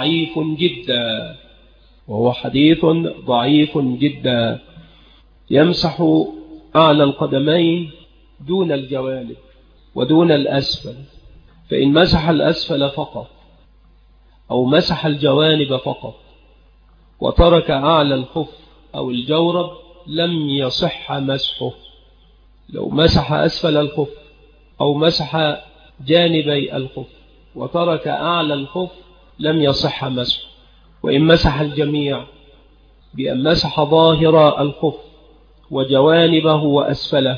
ضعيف جدا. يمسح أعلى القدمين دون الجوانب ودون الأسفل، فإن مسح الأسفل فقط أو مسح الجوانب فقط وترك أعلى الخف أو الجورب لم يصح مسحه. لو مسح أسفل الخف أو مسح جانبي الخف وترك أعلى الخف لم يصح مسحه. وإن مسح الجميع بأن مسح ظاهر الخف وجوانبه وأسفله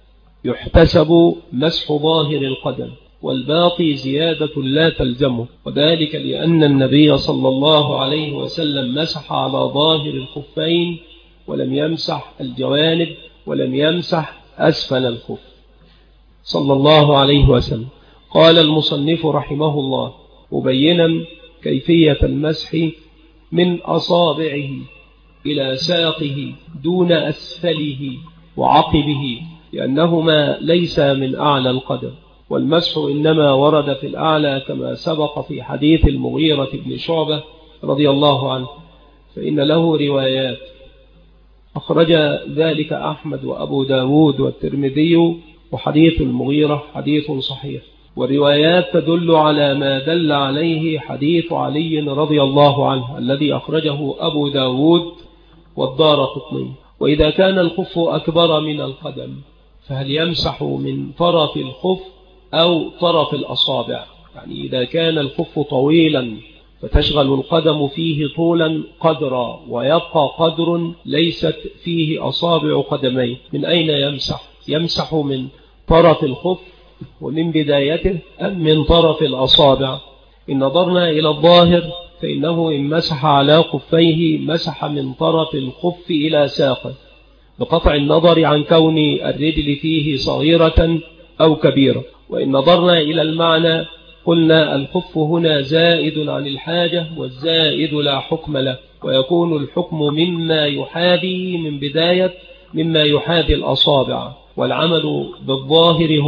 يحتسب مسح ظاهر القدم، والباقي زيادة لا تلزمه، وذلك لأن النبي صلى الله عليه وسلم مسح على ظاهر الخفين ولم يمسح الجوانب ولم يمسح أسفل الخف صلى الله عليه وسلم. قال المصنف رحمه الله مبينا كيفية المسح من أصابعه إلى ساقه دون أسفله وعقبه، لأنهما ليس من أعلى القدم، والمسح إنما ورد في الأعلى كما سبق في حديث المغيرة بن شعبة رضي الله عنه، فإن له روايات أخرج ذلك أحمد وأبو داود والترمذي، وحديث المغيرة حديث صحيح، والروايات تدل على ما دل عليه حديث علي رضي الله عنه الذي أخرجه أبو داود والدارقطني. وإذا كان الخف أكبر من القدم فهل يمسح من طرف الخف أو طرف الأصابع؟ يعني إذا كان الخف طويلا فتشغل القدم فيه طولا قدرا ويبقى قدر ليست فيه أصابع قدمين، من أين يمسح؟ يمسح من طرف الخف ومن بدايته أم من طرف الأصابع؟ إن نظرنا إلى الظاهر فإنه إن مسح على خفيه مسح من طرف الخف إلى ساقه، بقطع النظر عن كون الرجل فيه صغيرة أو كبيرة. وإن نظرنا إلى المعنى قلنا الخف هنا زائد عن الحاجة، والزائد لا حكم له، ويكون الحكم مما يحاذي من بداية مما يحاذي الأصابع، والعمل بالظاهر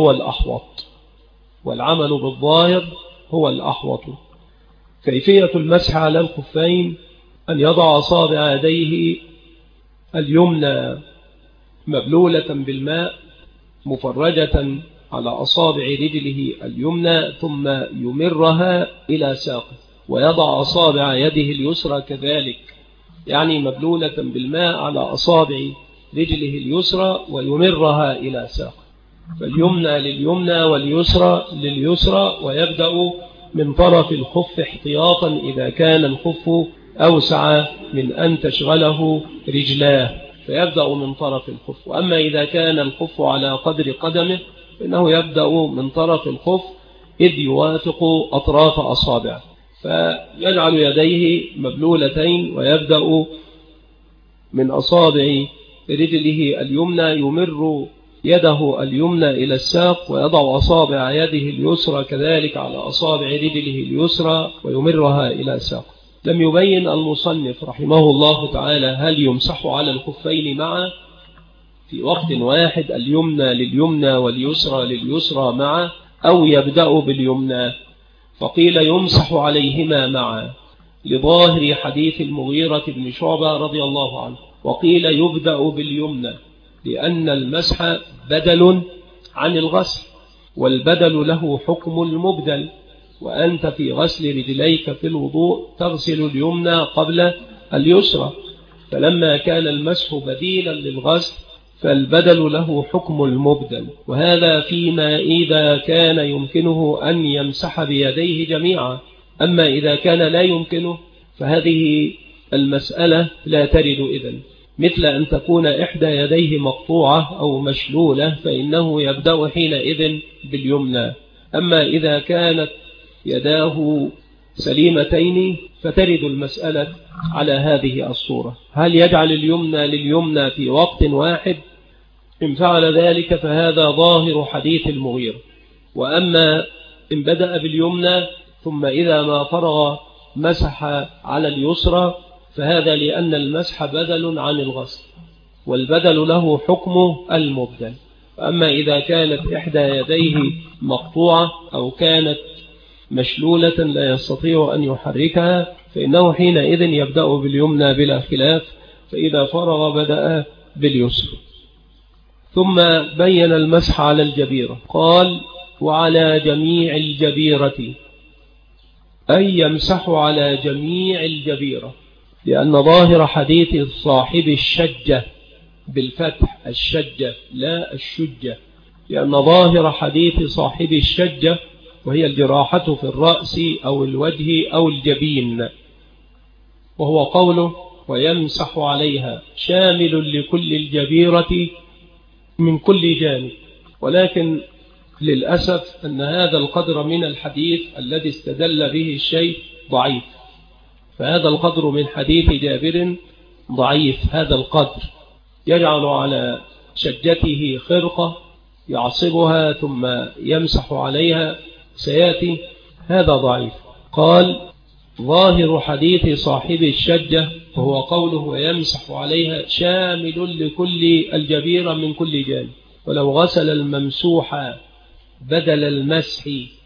هو الأحوط. كيفية المسح على الخفين أن يضع أصابع يديه اليمنى مبلولة بالماء مفرجة على أصابع رجله اليمنى ثم يمرها إلى ساقه، ويضع أصابع يده اليسرى كذلك، يعني مبلولة بالماء على أصابع رجله اليسرى ويمرها إلى ساقه، فاليمنى لليمنى واليسرى لليسرى، ويبدأ من طرف الخف احتياطا إذا كان الخف أوسع من أن تشغله رجلاه، فيبدأ من طرف الخف. وأما إذا كان الخف على قدر قدمه فإنه يبدأ من طرف الخف إذ يوافق أطراف أصابعه، فيجعل يديه مبلولتين ويبدأ من أصابع رجله اليمنى يمر يده اليمنى إلى الساق، ويضع أصابع يده اليسرى كذلك على أصابع رجله اليسرى ويمرها إلى الساق. لم يبين المصنف رحمه الله تعالى هل يمسح على الخفين معا في وقت واحد، اليمنى لليمنى واليسرى لليسرى معا، أو يبدأ باليمنى. فقيل يمسح عليهما معا لظاهر حديث المغيرة بن شعبة رضي الله عنه، وقيل يبدأ باليمنى لأن المسح بدل عن الغسل، والبدل له حكم المبدل، وأنت في غسل رجليك في الوضوء تغسل اليمنى قبل اليسرى، فلما كان المسح بديلا للغسل فالبدل له حكم المبدل. وهذا فيما إذا كان يمكنه أن يمسح بيديه جميعا، أما إذا كان لا يمكنه فهذه المسألة لا ترد إذن، مثل أن تكون إحدى يديه مقطوعة أو مشلولة فإنه يبدأ حينئذ باليمنى. أما إذا كانت يداه سليمتين فترد المسألة على هذه الصورة، هل يجعل اليمنى لليمنى في وقت واحد؟ إن فعل ذلك فهذا ظاهر حديث المغيرة. وأما إن بدأ باليمنى ثم إذا ما فرغ مسح على اليسرى فهذا لأن المسح بدل عن الغسل، والبدل له حكم المبدل. أما إذا كانت إحدى يديه مقطوعة أو كانت مشلولة لا يستطيع أن يحركها فإنه حينئذ يبدأ باليمنى بلا خلاف، فإذا فرغ بدأ باليسر. ثم بين المسح على الجبيرة، قال وعلى جميع الجبيرة، أي يمسح على جميع الجبيرة، لأن ظاهر حديث صاحب الشجة بالفتح الشجة لا الشجة، لأن ظاهر حديث صاحب الشجة وهي الجراحة في الرأس أو الوجه أو الجبين، وهو قوله ويمسح عليها شامل لكل الجبيرة من كل جانب. ولكن للأسف أن هذا القدر من الحديث الذي استدل به الشيخ ضعيف، فهذا القدر من حديث جابر ضعيف، هذا القدر يجعل على شجته خرقة يعصبها ثم يمسح عليها سيأتي، هذا ضعيف. قال ظاهر حديث صاحب الشجة وهو قوله ويمسح عليها شامل لكل الجبيرة من كل جانب، ولو غسل الممسوح بدل المسح،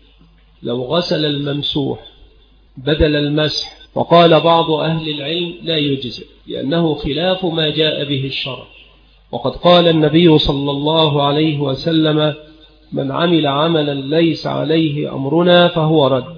لو غسل الممسوح بدل المسح، وقال بعض أهل العلم لا يجزئ لأنه خلاف ما جاء به الشرع. وقد قال النبي صلى الله عليه وسلم من عمل عملا ليس عليه أمرنا فهو رد.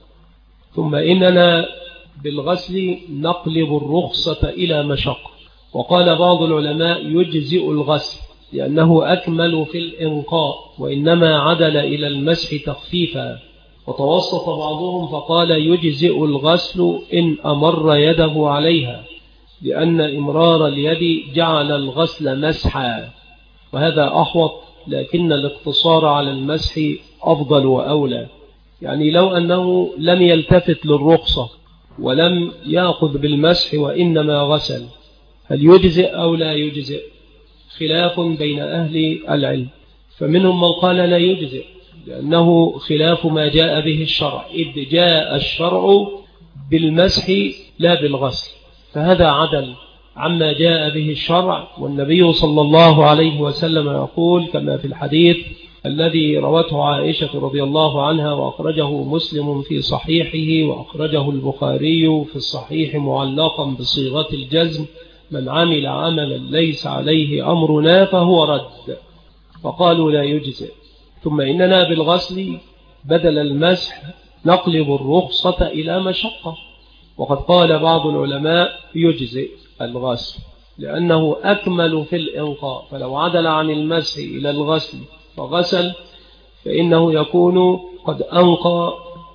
ثم إننا بالغسل نقلب الرخصة إلى مشقة. وقال بعض العلماء يجزئ الغسل لأنه أكمل في الإنقاء، وإنما عدل إلى المسح تخفيفا. وتوسط بعضهم فقال يجزئ الغسل إن أمر يده عليها، لأن إمرار اليد جعل الغسل مسحا، وهذا أحوط، لكن الاقتصار على المسح أفضل وأولى. يعني لو أنه لم يلتفت للرخصة ولم يأخذ بالمسح وإنما غسل، هل يجزئ أو لا يجزئ؟ خلاف بين أهل العلم، فمنهم من قال لا يجزئ لأنه خلاف ما جاء به الشرع، إذ جاء الشرع بالمسح لا بالغسل، فهذا عدل عما جاء به الشرع. والنبي صلى الله عليه وسلم يقول كما في الحديث الذي روته عائشة رضي الله عنها وأخرجه مسلم في صحيحه وأخرجه البخاري في الصحيح معلقا بصيغة الجزم من عمل عملا ليس عليه أمرنا فهو رد، فقالوا لا يجزئ. ثم إننا بالغسل بدل المسح نقلب الرخصة إلى مشقة، وقد قال بعض العلماء يجزئ الغسل لأنه أكمل في الإنقاء، فلو عدل عن المسح إلى الغسل فغسل فإنه يكون قد أنقى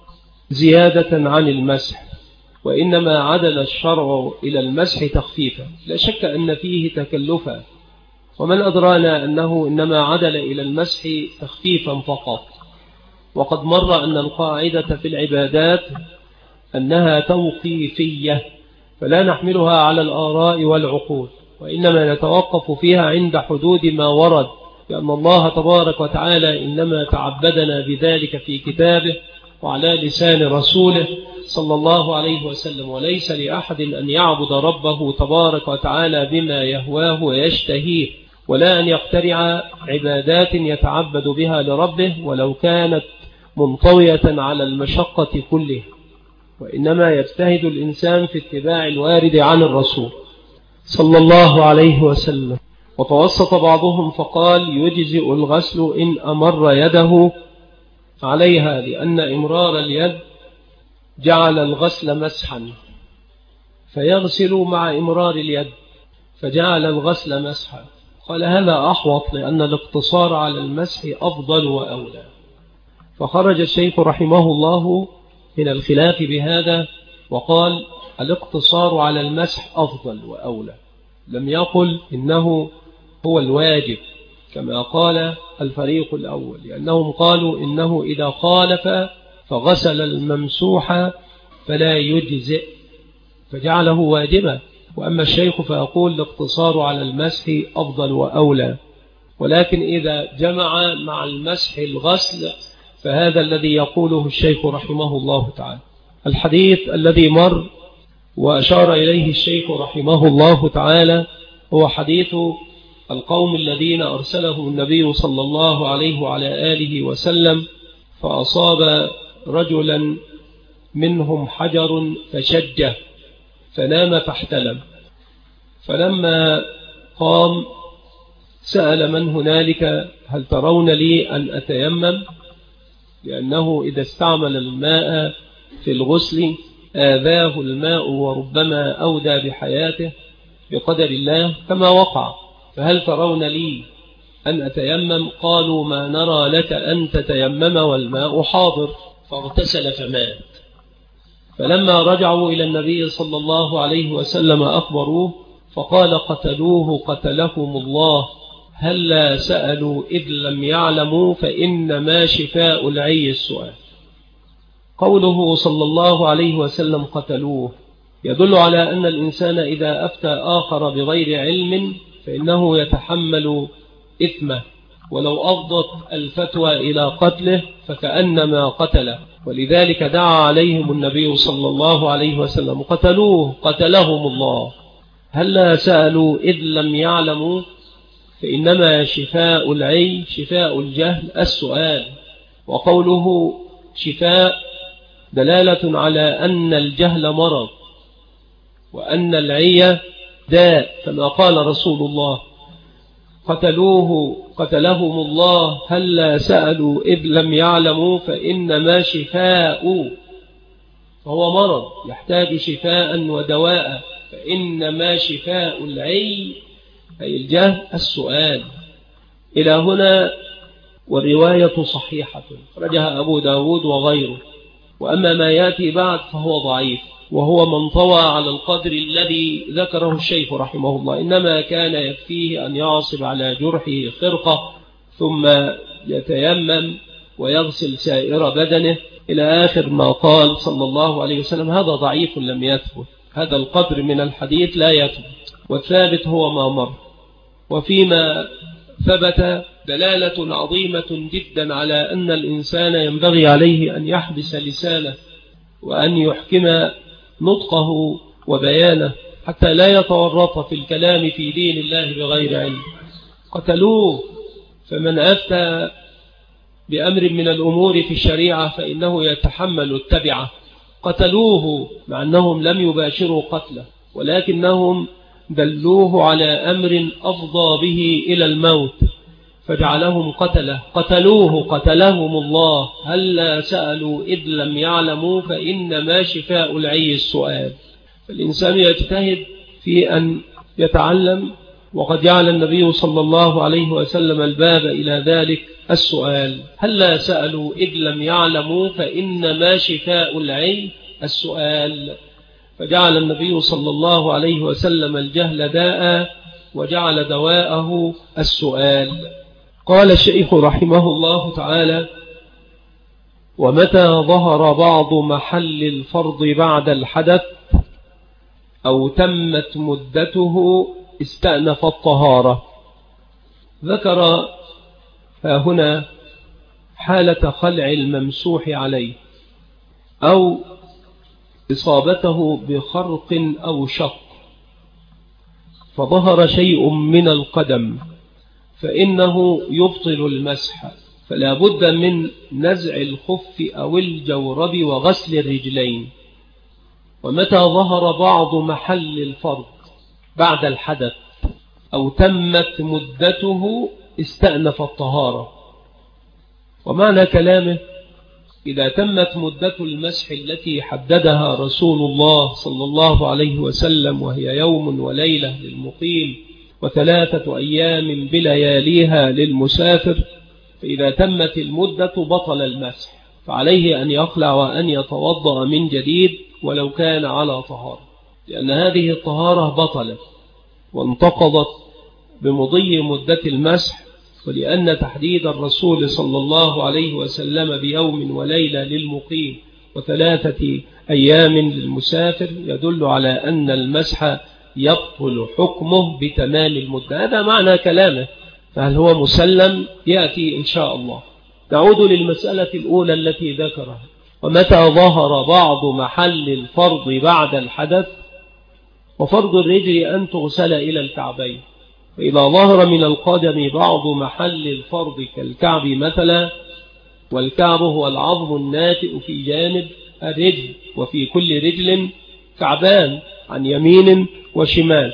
زيادة عن المسح، وإنما عدل الشرع إلى المسح تخفيفا. لا شك أن فيه تكلفا، ومن أدرانا أنه إنما عدل إلى المسح تخفيفا فقط. وقد مر أن القاعدة في العبادات أنها توقيفية، فلا نحملها على الآراء والعقول، وإنما نتوقف فيها عند حدود ما ورد، لأن الله تبارك وتعالى إنما تعبدنا بذلك في كتابه وعلى لسان رسوله صلى الله عليه وسلم: وليس لأحد أن يعبد ربه تبارك وتعالى بما يهواه ويشتهيه، ولا أن يقترع عبادات يتعبد بها لربه ولو كانت منطوية على المشقة كله، وإنما يجتهد الإنسان في اتباع الوارد عن الرسول صلى الله عليه وسلم. وتوسط بعضهم فقال: يجزئ الغسل إن أمر يده عليها، لأن إمرار اليد جعل الغسل مسحا، فيغسل مع إمرار اليد فجعل الغسل مسحا. قال: هذا أحوط، لأن الاقتصار على المسح أفضل وأولى. فخرج الشيخ رحمه الله من الخلاف بهذا وقال: الاقتصار على المسح أفضل وأولى، لم يقل إنه هو الواجب كما قال الفريق الأول، لأنهم قالوا إنه إذا خالف فغسل الممسوح فلا يجزئ فجعله واجبا. وأما الشيخ فيقول الاقتصار على المسح أفضل وأولى، ولكن إذا جمع مع المسح الغسل فهذا الذي يقوله الشيخ رحمه الله تعالى. الحديث الذي مر وأشار إليه الشيخ رحمه الله تعالى هو حديث القوم الذين أرسلهم النبي صلى الله عليه وعلى آله وسلم، فأصاب رجلا منهم حجر فشجه فنام فاحتلم، فلما قام سأل من هنالك: هل ترون لي أن أتيمم؟ لأنه إذا استعمل الماء في الغسل آذاه الماء وربما أودى بحياته بقدر الله كما وقع، فهل ترون لي أن أتيمم؟ قالوا: ما نرى لك أن تتيمم والماء حاضر، فاغتسل فمات. فلما رجعوا إلى النبي صلى الله عليه وسلم أخبروه، فقال: قتلوه قتلهم الله، هلا سألوا إذ لم يعلموا، فإنما شفاء العي السؤال. قوله صلى الله عليه وسلم قتلوه يدل على أن الإنسان إذا أفتى آخر بغير علم فإنه يتحمل إثمه، ولو أفضت الفتوى إلى قتله فكأنما قتله، ولذلك دعا عليهم النبي صلى الله عليه وسلم: قتلوه قتلهم الله، هلا سألوا إذ لم يعلموا، فإنما شفاء العي شفاء الجهل السؤال. وقوله شفاء دلالة على أن الجهل مرض وأن العي داء، كما قال رسول الله: قتلوه قتلهم الله، هلا سألوا إذ لم يعلموا، فإنما شفاء، فهو مرض يحتاج شفاء ودواء، فإنما شفاء العي أي الجهل السؤال. إلى هنا والرواية صحيحة رجها أبو داود وغيره. وأما ما يأتي بعد فهو ضعيف، وهو من طوى على القدر الذي ذكره الشيخ رحمه الله، إنما كان يكفيه أن يعصب على جرحه خرقة ثم يتيمم ويغسل سائر بدنه إلى آخر ما قال صلى الله عليه وسلم. هذا ضعيف لم يثبت، هذا القدر من الحديث لا يثبت، والثابت هو ما مر. وفيما ثبت دلالة عظيمة جدا على أن الإنسان ينبغي عليه أن يحبس لسانه وأن يحكم نطقه وبيانه حتى لا يتورط في الكلام في دين الله بغير علم. قتلوه، فمن أفتى بأمر من الأمور في الشريعة فإنه يتحمل التبعة. قتلوه مع أنهم لم يباشروا قتله، ولكنهم دلوه على أمر أفضى به إلى الموت فجعلهم قتله. قتلوه قتلهم الله، هلا سألوا إذ لم يعلموا، فإنما شفاء العي السؤال. فالإنسان يجتهد في أن يتعلم، وقد جعل النبي صلى الله عليه وسلم الباب إلى ذلك السؤال. هلا سألوا إذ لم يعلموا، فإنما شفاء العي السؤال. فجعل النبي صلى الله عليه وسلم الجهل داء وجعل دواءه السؤال. قال الشيخ رحمه الله تعالى: ومتى ظهر بعض محل الفرض بعد الحدث أو تمت مدته استأنف الطهارة. ذكر هنا حالة خلع الممسوح عليه أو إصابته بخرق أو شق فظهر شيء من القدم فإنه يبطل المسح، فلا بد من نزع الخف أو الجورب وغسل الرجلين. ومتى ظهر بعض محل الفرض بعد الحدث أو تمت مدته استأنف الطهارة. ومعنى كلامه إذا تمت مدة المسح التي حددها رسول الله صلى الله عليه وسلم وهي يوم وليلة للمقيم و3 أيام بلياليها للمسافر، فإذا تمت المدة بطل المسح، فعليه أن يخلع وأن يتوضأ من جديد ولو كان على طهارة، لأن هذه الطهارة بطلت وانتقضت بمضي مدة المسح، ولأن تحديد الرسول صلى الله عليه وسلم بيوم وليلة للمقيم و3 أيام للمسافر يدل على أن المسح يبطل حكمه بتمام المدة. هذا معنى كلامه، فهل هو مسلم؟ يأتي إن شاء الله. نعود للمسألة الأولى التي ذكرها: ومتى ظهر بعض محل الفرض بعد الحدث؟ وفرض الرجل أن تغسل إلى الكعبين، فإذا ظهر من القدم بعض محل الفرض كالكعب مثلا، والكعب هو العظم الناتئ في جانب الرجل، وفي كل رجل كعبان عن يمين وشمال،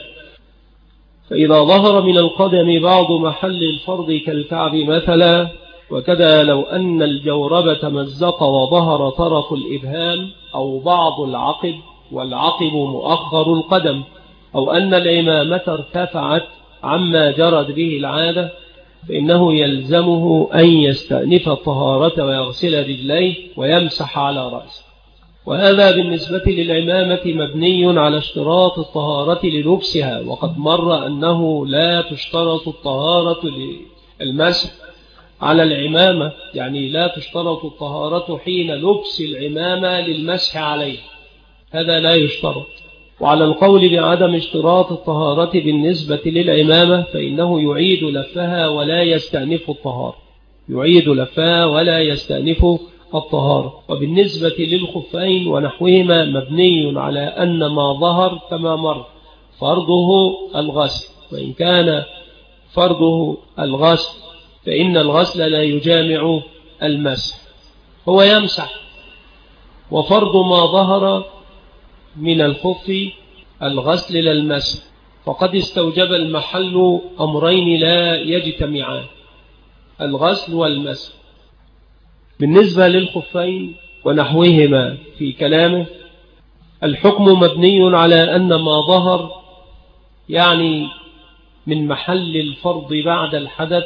فإذا ظهر من القدم بعض محل الفرض كالكعب مثلا، وكذا لو أن الجورب تمزق وظهر طرف الإبهام أو بعض العقب، والعقب مؤخر القدم، أو أن العمامة ارتفعت عما جرت به العادة، فإنه يلزمه أن يستأنف الطهارة ويغسل رجليه ويمسح على رأسه. وهذا بالنسبة للعمامة مبني على اشتراط الطهارة للبسها، وقد مر أنه لا تشترط الطهارة للمسح على العمامة، يعني لا تشترط الطهارة حين لبس العمامة للمسح عليه، هذا لا يشترط. وعلى القول بعدم اشتراط الطهارة بالنسبة للعمامة فإنه يعيد لفها ولا يستأنف الطهارة، يعيد لفها ولا يستأنف الطهارة. وبالنسبة للخفين ونحوهما مبني على أن ما ظهر كما مر فرضه الغسل، وإن كان فرضه الغسل فإن الغسل لا يجامع المسح، هو يمسح. وفرض ما ظهر من الخف الغسل للمسح، فقد استوجب المحل أمرين لا يجتمعان: الغسل والمسح. بالنسبة للخفين ونحوهما في كلامه الحكم مبني على أن ما ظهر يعني من محل الفرض بعد الحدث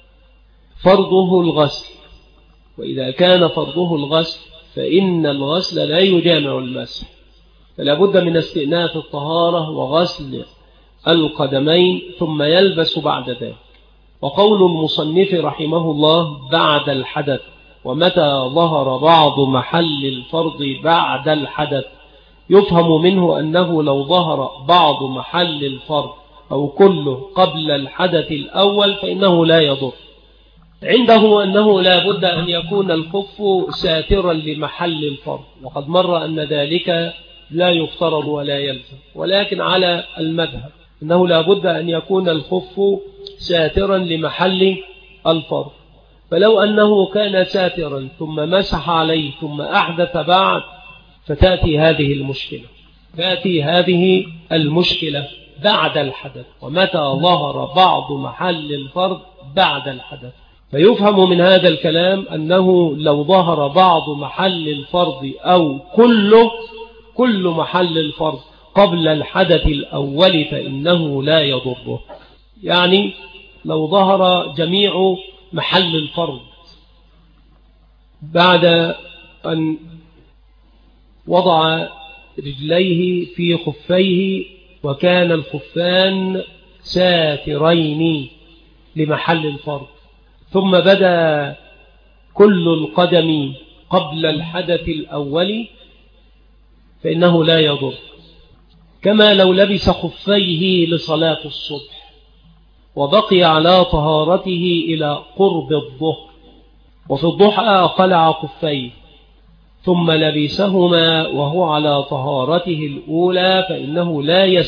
فرضه الغسل، وإذا كان فرضه الغسل فإن الغسل لا يجامع المسح، فلا بد من استئناف الطهارة وغسل القدمين ثم يلبس بعد ذلك. وقول المصنف رحمه الله بعد الحدث: ومتى ظهر بعض محل الفرض بعد الحدث، يفهم منه أنه لو ظهر بعض محل الفرض أو كله قبل الحدث الأول فإنه لا يضر. عنده أنه لا بد أن يكون الخف ساترا لمحل الفرض، وقد مر أن ذلك لا يفترض ولا يلزم، ولكن على المذهب أنه لا بد أن يكون الخف ساترا لمحل الفرض. فلو أنه كان ساترا ثم مسح عليه ثم أحدث بعد فتأتي هذه المشكلة بعد الحدث: ومتى ظهر بعض محل الفرض بعد الحدث. فيفهم من هذا الكلام أنه لو ظهر بعض محل الفرض أو كل محل الفرض قبل الحدث الأول فإنه لا يضره، يعني لو ظهر جميع محل الفرض بعد أن وضع رجليه في خفيه وكان الخفان ساترين لمحل الفرض، ثم بدا كل القدم قبل الحدث الأول فإنه لا يضر، كما لو لبس خفيه لصلاة الصبح وبقي على طهارته إلى قرب الظهر، وفي الضحى خلع خفيه ثم لبسهما وهو على طهارته الأولى فإنه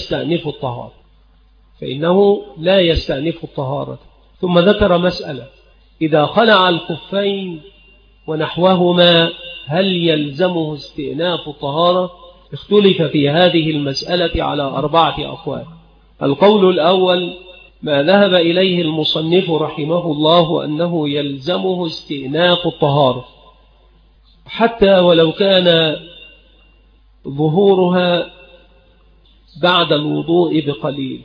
لا يستأنف الطهارة. ثم ذكر مسألة: إذا خلع الخفين ونحوهما هل يلزمه استئناف الطهارة؟ اختلف في هذه المسألة على 4 أقوال. القول الأول ما ذهب إليه المصنف رحمه الله أنه يلزمه استئناف الطهارة حتى ولو كان ظهورها بعد الوضوء بقليل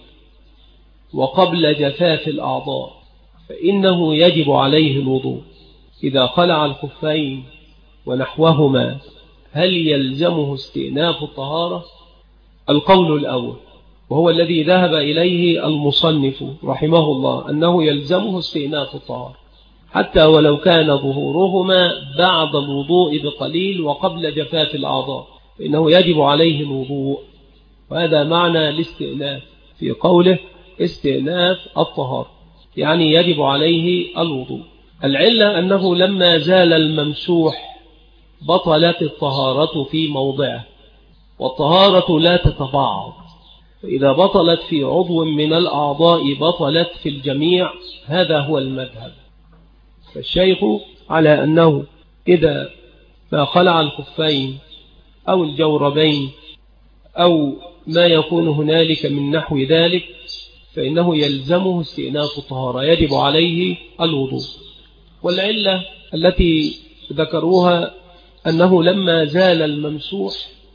وقبل جفاف الأعضاء، فإنه يجب عليه الوضوء. إذا خلع الخفين ونحوهما هل يلزمه استئناف الطهارة؟ القول الأول وهو الذي ذهب إليه المصنف رحمه الله أنه يلزمه استئناف الطهارة حتى ولو كان ظهورهما بعد الوضوء بقليل وقبل جفاف الأعضاء، فإنه يجب عليه الوضوء. وهذا معنى الاستئناف في قوله استئناف الطهارة، يعني يجب عليه الوضوء. العلة أنه لما زال الممسوح بطلت الطهارة في موضعه، والطهارة لا تتبعض، فإذا بطلت في عضو من الأعضاء بطلت في الجميع. هذا هو المذهب. فالشيخ على أنه إذا ما خلع الخفين أو الجوربين أو ما يكون هنالك من نحو ذلك فإنه يلزمه استئناف الطهارة، يجب عليه الوضوء. والعلة التي ذكروها أنه لما زال الممسوح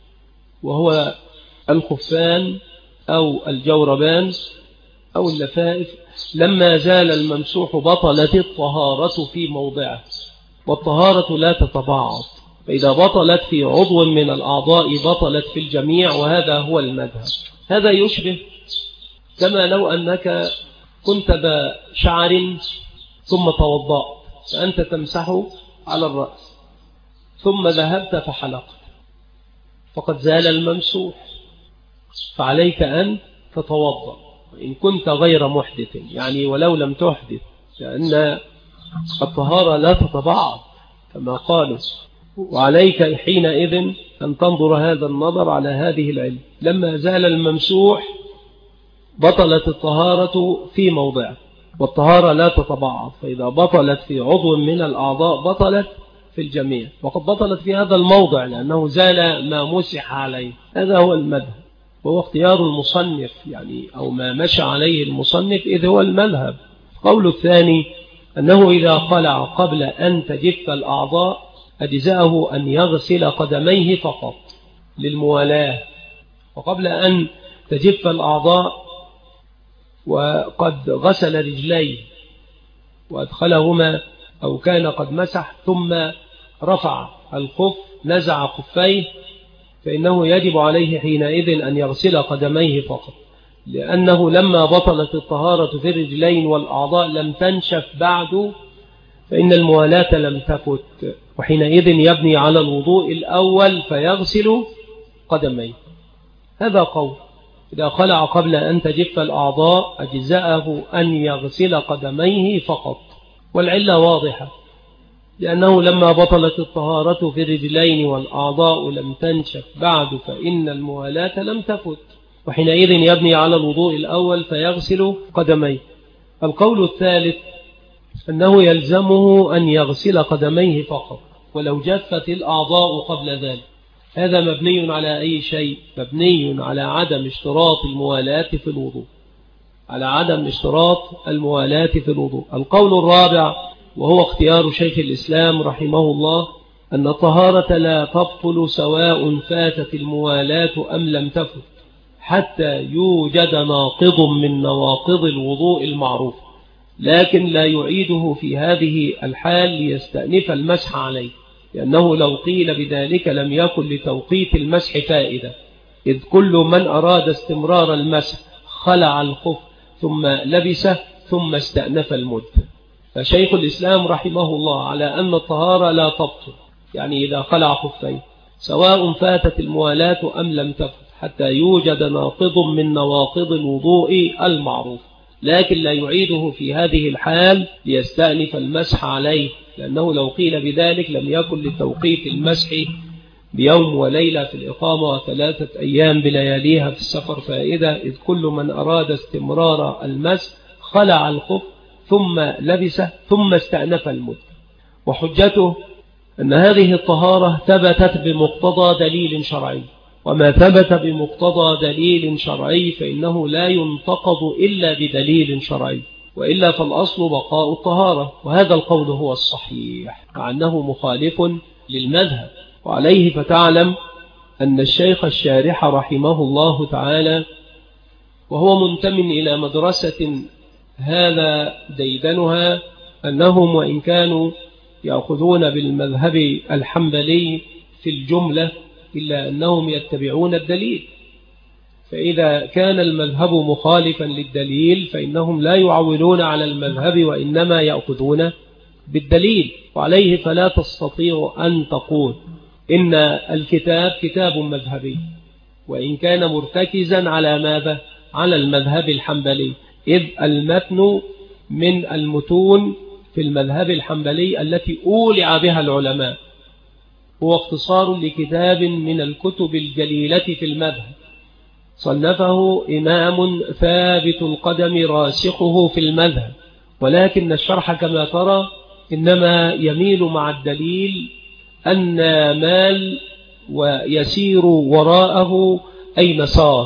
وهو الخفان أو الجوربان أو اللفائف، لما زال الممسوح بطلت الطهارة في موضعه، والطهارة لا تتبعض، فإذا بطلت في عضو من الأعضاء بطلت في الجميع. وهذا هو المذهب. هذا يشبه كما لو أنك كنت بشعر ثم توضأت، فأنت تمسح على الرأس ثم ذهبت فحلقت، فقد زال الممسوح، فعليك أن تتوضأ إن كنت غير محدث، يعني ولو لم تحدث، لأن الطهارة لا تتبعض كما قالوا. وعليك حينئذ أن تنظر هذا النظر على هذه العلم. لما زال الممسوح بطلت الطهارة في موضعه، والطهارة لا تتبعض، فإذا بطلت في عضو من الأعضاء بطلت في الجميع، وقد بطلت في هذا الموضع لأنه زال ما مسح عليه. هذا هو المذهب، وهو اختيار المصنف، يعني أو ما مشى عليه المصنف إذ هو المذهب. قول الثاني أنه إذا خلع قبل أن تجف الأعضاء أجزاءه أن يغسل قدميه فقط للموالاة، وقبل أن تجف الأعضاء وقد غسل رجليه وأدخلهما أو كان قد مسح ثم رفع الخف نزع خفيه، فإنه يجب عليه حينئذ أن يغسل قدميه فقط، لأنه لما بطلت الطهارة في الرجلين والأعضاء لم تنشف بعد، فإن الموالاة لم تفت، وحينئذ يبني على الوضوء الأول فيغسل قدميه. هذا قول. إذا خلع قبل أن تجف الأعضاء أجزاءه أن يغسل قدميه فقط. والعلة واضحة، لأنه لما بطلت الطهارة في الرجلين والأعضاء لم تنشف بعد، فإن الموالاة لم تفت، وحينئذ يبني على الوضوء الأول فيغسل قدميه. القول الثالث أنه يلزمه أن يغسل قدميه فقط ولو جفت الأعضاء قبل ذلك. هذا مبني على أي شيء؟ مبني على عدم اشتراط الموالاة في الوضوء، على عدم اشتراط الموالاة في الوضوء. القول الرابع وهو اختيار شيخ الإسلام رحمه الله أن الطهارة لا تبطل سواء فاتت الموالاة أم لم تفت، حتى يوجد ناقض من نواقض الوضوء المعروف، لكن لا يعيده في هذه الحال ليستأنف المسح عليه، لأنه لو قيل بذلك لم يكن لتوقيت المسح فائدة، إذ كل من أراد استمرار المسح خلع الخف ثم لبسه ثم استأنف المد. فشيخ الإسلام رحمه الله على أن الطهارة لا تبطل، يعني إذا خلع خفين سواء فاتت الموالاة أم لم تفت، حتى يوجد ناقض من نواقض الوضوء المعروف، لكن لا يعيده في هذه الحال ليستأنف المسح عليه، لأنه لو قيل بذلك لم يكن لتوقيت المسح بيوم وليلة في الإقامة و3 أيام بلياليها في السفر فائدة، إذ كل من أراد استمرار المسح خلع الخف ثم لبسه ثم استأنف المدة. وحجته أن هذه الطهارة ثبتت بمقتضى دليل شرعي، وما ثبت بمقتضى دليل شرعي فإنه لا ينتقض إلا بدليل شرعي، وإلا فالأصل بقاء الطهارة، وهذا القول هو الصحيح مع أنه مخالف للمذهب. وعليه فتعلم أن الشيخ الشارح رحمه الله تعالى وهو منتمٍ إلى مدرسة هذا ديدنها أنهم وإن كانوا يأخذون بالمذهب الحنبلي في الجملة إلا أنهم يتبعون الدليل، فإذا كان المذهب مخالفا للدليل فإنهم لا يعولون على المذهب وإنما يأخذون بالدليل. وعليه فلا تستطيع أن تقول إن الكتاب كتاب مذهبي وإن كان مرتكزا على ماذا؟ على المذهب الحنبلي، إذ المتن من المتون في المذهب الحنبلي التي أولع بها العلماء، هو اختصار لكتاب من الكتب الجليلة في المذهب صنفه إمام ثابت القدم راسخه في المذهب، ولكن الشرح كما ترى إنما يميل مع الدليل أن مال ويسير وراءه أي مسار.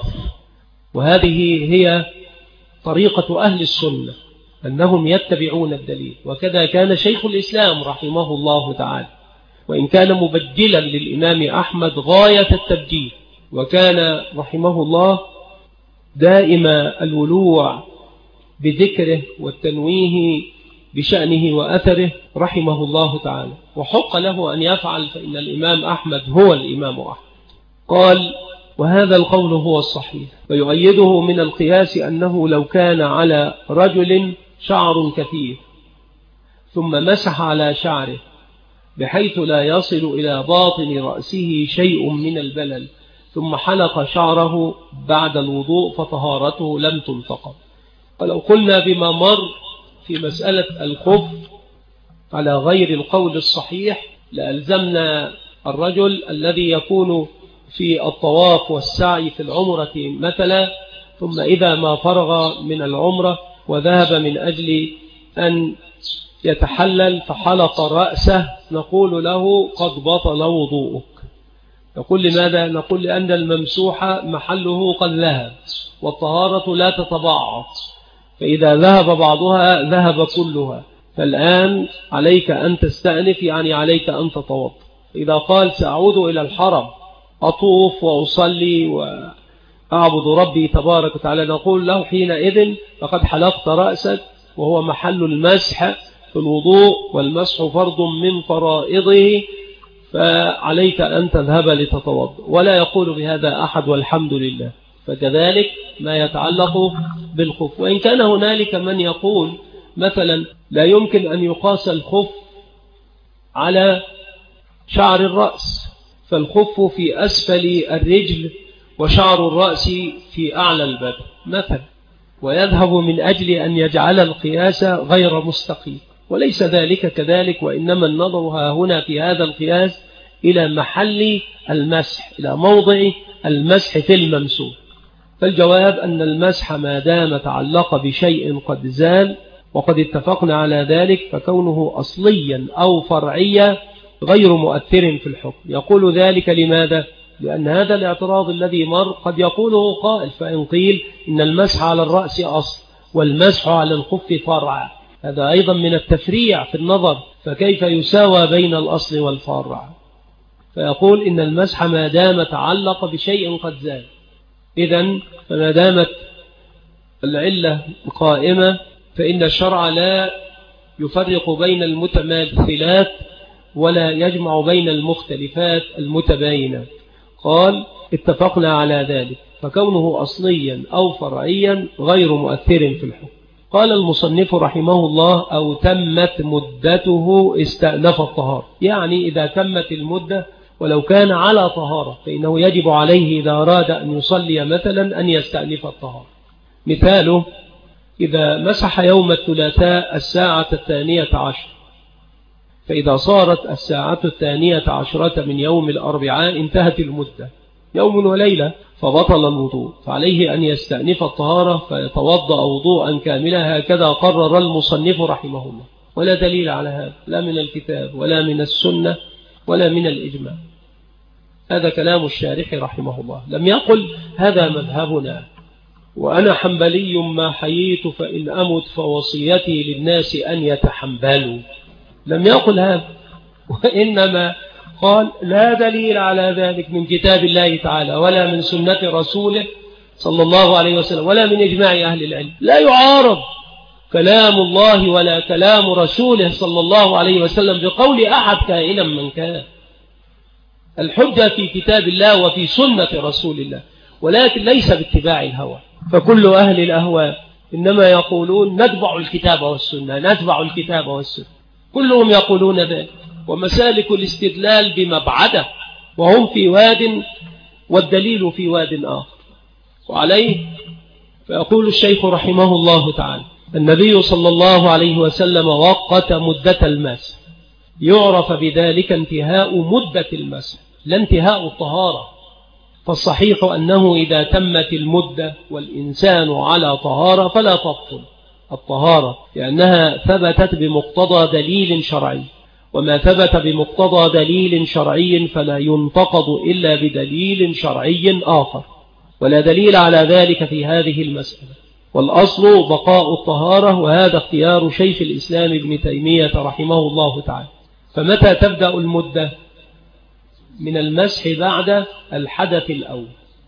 وهذه هي طريقة أهل السنة أنهم يتبعون الدليل، وكذا كان شيخ الإسلام رحمه الله تعالى، وإن كان مبجلا للإمام أحمد غاية التبجيل، وكان رحمه الله دائم الولوع بذكره والتنويه بشأنه وأثره رحمه الله تعالى، وحق له أن يفعل فإن الإمام أحمد هو الإمام أحمد. قال: وهذا القول هو الصحيح، ويؤيده من القياس أنه لو كان على رجل شعر كثير ثم مسح على شعره بحيث لا يصل إلى باطن رأسه شيء من البلل ثم حلق شعره بعد الوضوء فطهارته لم تنتقض. ولو قلنا بما مر في مسألة الخف على غير القول الصحيح لألزمنا الرجل الذي يكون في الطواف والسعي في العمرة مثلا، ثم إذا ما فرغ من العمرة وذهب من أجل أن يتحلل فحلق رأسه نقول له قد بطل وضوءك. نقول لماذا؟ نقول لأن الممسوح محله قد ذهب والطهارة لا تتبعض، فإذا ذهب بعضها ذهب كلها، فالآن عليك أن تستأنف، يعني عليك أن تتوضأ. إذا قال سأعود إلى الحرم أطوف وأصلي وأعبد ربي تبارك وتعالى، نقول له حينئذ فقد حلقت رأسك وهو محل المسح في الوضوء، والمسح فرض من فرائضه، فعليك أن تذهب لتتوضأ. ولا يقول بهذا أحد والحمد لله. فكذلك ما يتعلق بالخف، وإن كان هنالك من يقول مثلا لا يمكن أن يقاس الخف على شعر الرأس، فالخف في أسفل الرجل وشعر الرأس في أعلى البدن مثلا، ويذهب من أجل أن يجعل القياس غير مستقيم، وليس ذلك كذلك، وإنما النظر هنا في هذا القياس إلى محل المسح، إلى موضع المسح في الممسوح. فالجواب أن المسح ما دام تعلق بشيء قد زال، وقد اتفقنا على ذلك، فكونه أصليا أو فرعيا غير مؤثر في الحكم. يقول ذلك لماذا؟ لأن هذا الاعتراض الذي مر قد يقوله قائل، فإن قيل إن المسح على الرأس أصل والمسح على الخف فرع، هذا أيضا من التفريع في النظر، فكيف يساوى بين الأصل والفرع؟ فيقول إن المسح ما دام تعلق بشيء قد زال، إذن فما دامت العلة قائمة فإن الشرع لا يفرق بين المتماثلات ولا يجمع بين المختلفات المتباينة. قال اتفقنا على ذلك، فكونه أصليا أو فرعيا غير مؤثر في الحكم. قال المصنف رحمه الله: أو تمت مدته استأنف الطهارة، يعني إذا تمت المدة ولو كان على طهارة فإنه يجب عليه إذا أراد أن يصلي مثلا أن يستأنف الطهارة. مثاله إذا مسح يوم الثلاثاء 12:02، فإذا صارت 12:02 من يوم الأربعاء انتهت المدة، يوم وليلة، فبطل الوضوء، فعليه أن يستأنف الطهارة فيتوضأ وضوءا كاملا. هكذا قرر المصنف رحمه الله، ولا دليل على هذا لا من الكتاب ولا من السنة ولا من الإجماع. هذا كلام الشارح رحمه الله. لم يقل هذا مذهبنا وأنا حنبلي ما حييت فإن أمت فوصيتي للناس أن يتحنبلوا، لم يقل هذا، وإنما قال لا دليل على ذلك من كتاب الله تعالى ولا من سنة رسوله صلى الله عليه وسلم ولا من إجماع أهل العلم. لا يعارض كلام الله ولا كلام رسوله صلى الله عليه وسلم بقول أحد كائنا من كان. الحجة في كتاب الله وفي سنة رسول الله، ولكن ليس باتباع الهوى. فكل أهل الأهواء إنما يقولون نتبع الكتاب والسنة، نتبع الكتاب والسنة، كلهم يقولون ذلك، ومسالك الاستدلال بمبعده، وهم في واد والدليل في واد آخر. وعليه فيقول الشيخ رحمه الله تعالى: النبي صلى الله عليه وسلم وقت مدة المسح، يعرف بذلك انتهاء مدة المسح لا انتهاء الطهارة. فالصحيح أنه إذا تمت المدة والإنسان على طهارة فلا تبطل الطهارة، لأنها ثبتت بمقتضى دليل شرعي، وما ثبت بمقتضى دليل شرعي فلا ينتقض إلا بدليل شرعي آخر، ولا دليل على ذلك في هذه المسألة. والأصل بقاء الطهارة، وهذا اختيار شيخ الإسلام ابن تيمية رحمه الله تعالى. فمتى تبدأ المدة؟ من المسح بعد الحدث الأول،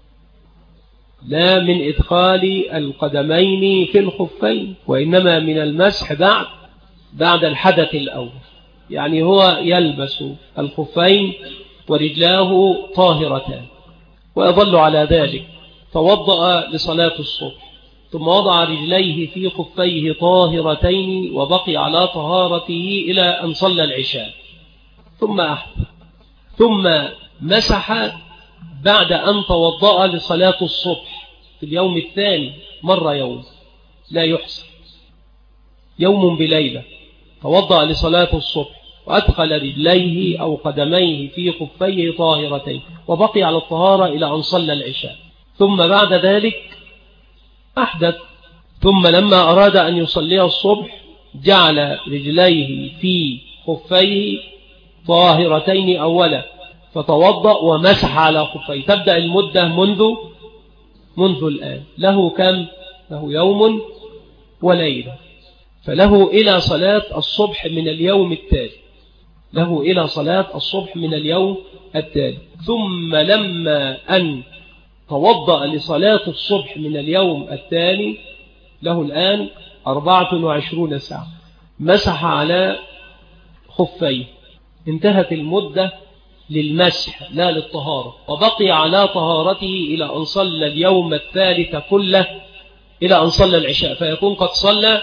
لا من إدخال القدمين في الخفين، وإنما من المسح بعد الحدث الأول. يعني هو يلبس الخفين ورجلاه طاهرتان ويظل على ذلك، توضأ لصلاة الصبح ثم وضع رجليه في خفيه طاهرتين وبقي على طهارته إلى أن صلى العشاء، ثم أحدث، ثم مسح بعد أن توضأ لصلاة الصبح في اليوم الثاني مرة يوم لا يحسن، يوم بليلة، توضأ لصلاة الصبح وأدخل رجليه أو قدميه في خفيه طاهرتين وبقي على الطهارة إلى أن صلى العشاء، ثم بعد ذلك أحدث، ثم لما أراد أن يصلي الصبح جعل رجليه في خفيه طاهرتين أولا فتوضأ ومسح على خفيه. تبدأ المدة منذ الآن. له كم؟ له يوم وليلة، فله إلى صلاة الصبح من اليوم التالي، له إلى صلاة الصبح من اليوم التالي. ثم لما أن توضأ لصلاة الصبح من اليوم التالي له الآن 24 ساعة، مسح على خفيه، انتهت المدة للمسح لا للطهارة، وبقي على طهارته إلى أن صلى اليوم الثالث كله إلى أن صلى العشاء، فيكون قد صلى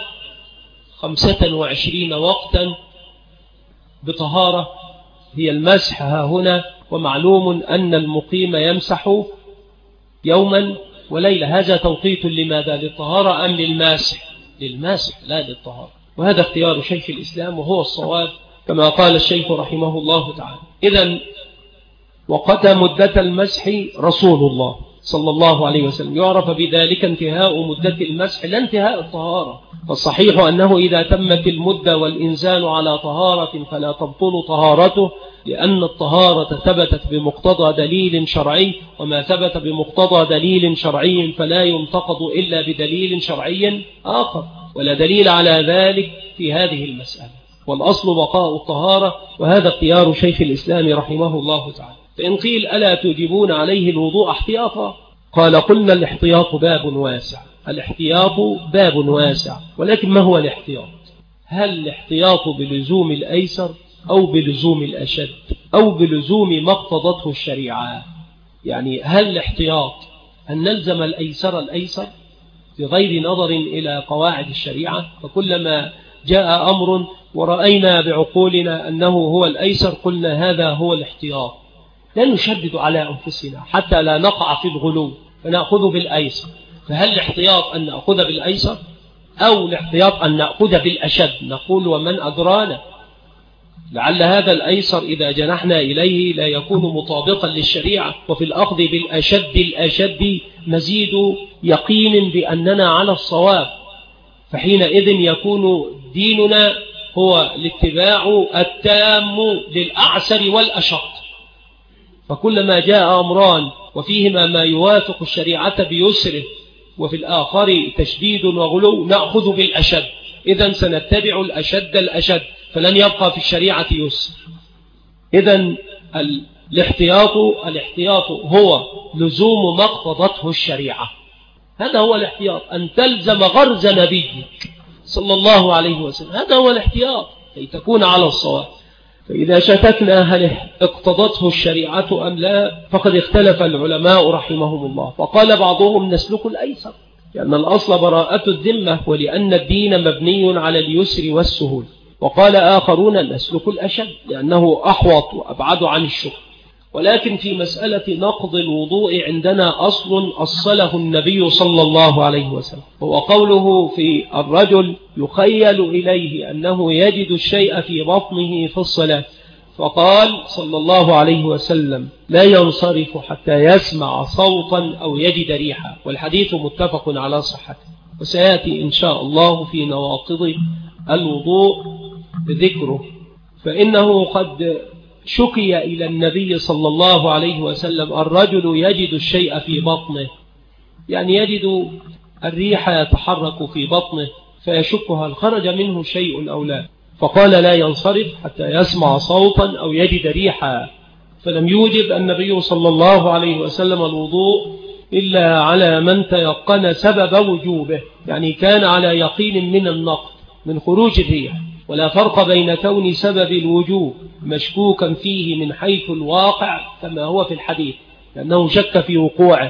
25 وقتا بطهارة هي المسح ها هنا. ومعلوم أن المقيم يمسح يوما وليلة، هذا توقيت لماذا؟ للطهارة أم للمسح؟ للمسح لا للطهارة، وهذا اختيار شيخ الإسلام وهو الصواب كما قال الشيخ رحمه الله تعالى. إذن وقت مدة المسح رسول الله صلى الله عليه وسلم، يعرف بذلك انتهاء مدة المسح لا انتهاء الطهارة. فالصحيح أنه إذا تمت المدة والإنسان على طهارة فلا تبطل طهارته، لأن الطهارة ثبتت بمقتضى دليل شرعي، وما ثبت بمقتضى دليل شرعي فلا ينتقض إلا بدليل شرعي آخر، ولا دليل على ذلك في هذه المسألة. والأصل بقاء الطهارة، وهذا اختيار شيخ الإسلام رحمه الله تعالى. فإن قيل ألا تجيبون عليه الوضوء احتياطا؟ قال قلنا الاحتياط باب واسع، الاحتياط باب واسع، ولكن ما هو الاحتياط؟ هل الاحتياط بلزوم الأيسر أو بلزوم الأشد أو بلزوم ما اقتضته الشريعة؟ يعني هل الاحتياط أن نلزم الأيسر بغير نظر إلى قواعد الشريعة؟ فكلما جاء أمر ورأينا بعقولنا أنه هو الأيسر قلنا هذا هو الاحتياط، لا نشدد على أنفسنا حتى لا نقع في الغلو فنأخذ بالأيسر. فهل الاحتياط أن نأخذ بالأيسر أو الاحتياط أن نأخذ بالأشد، نقول ومن أدرانا، لعل هذا الأيسر إذا جنحنا إليه لا يكون مطابقا للشريعة، وفي الأخذ بالأشد مزيد يقين بأننا على الصواب، فحينئذ يكون ديننا هو الاتباع التام للأعسر والأشق. فكلما جاء أمران وفيهما ما يوافق الشريعة بيسره وفي الآخر تشديد وغلو نأخذ بالأشد، إذن سنتبع الأشد فلن يبقى في الشريعة يسر. إذن الاحتياط هو لزوم ما اقتضته الشريعة، هذا هو الاحتياط، أن تلزم غرز نبيك صلى الله عليه وسلم، هذا هو الاحتياط كي تكون على الصواب. فإذا شككنا هل اقتضته الشريعة أم لا فقد اختلف العلماء رحمهم الله، فقال بعضهم نسلك الأيسر لأن الأصل براءة الذمة ولأن الدين مبني على اليسر والسهول، وقال آخرون نسلك الأشد لأنه أحوط وأبعد عن الشك. ولكن في مسألة نقض الوضوء عندنا أصل أصله النبي صلى الله عليه وسلم، هو قوله في الرجل يخيل إليه أنه يجد الشيء في بطنه في الصلاة، فقال صلى الله عليه وسلم لا ينصرف حتى يسمع صوتا أو يجد ريحا، والحديث متفق على صحته. وسيأتي إن شاء الله في نواقض الوضوء ذكره، فإنه قد شكي إلى النبي صلى الله عليه وسلم الرجل يجد الشيء في بطنه، يعني يجد الريح يتحرك في بطنه فيشك هل خرج منه شيء أو لا، فقال لا ينصرف حتى يسمع صوتا أو يجد ريحا، فلم يوجب النبي صلى الله عليه وسلم الوضوء إلا على من تيقن سبب وجوبه، يعني كان على يقين من النقض من خروج الريح، ولا فرق بين كون سبب الوجوب مشكوكا فيه من حيث الواقع كما هو في الحديث، لأنه شك في وقوعه،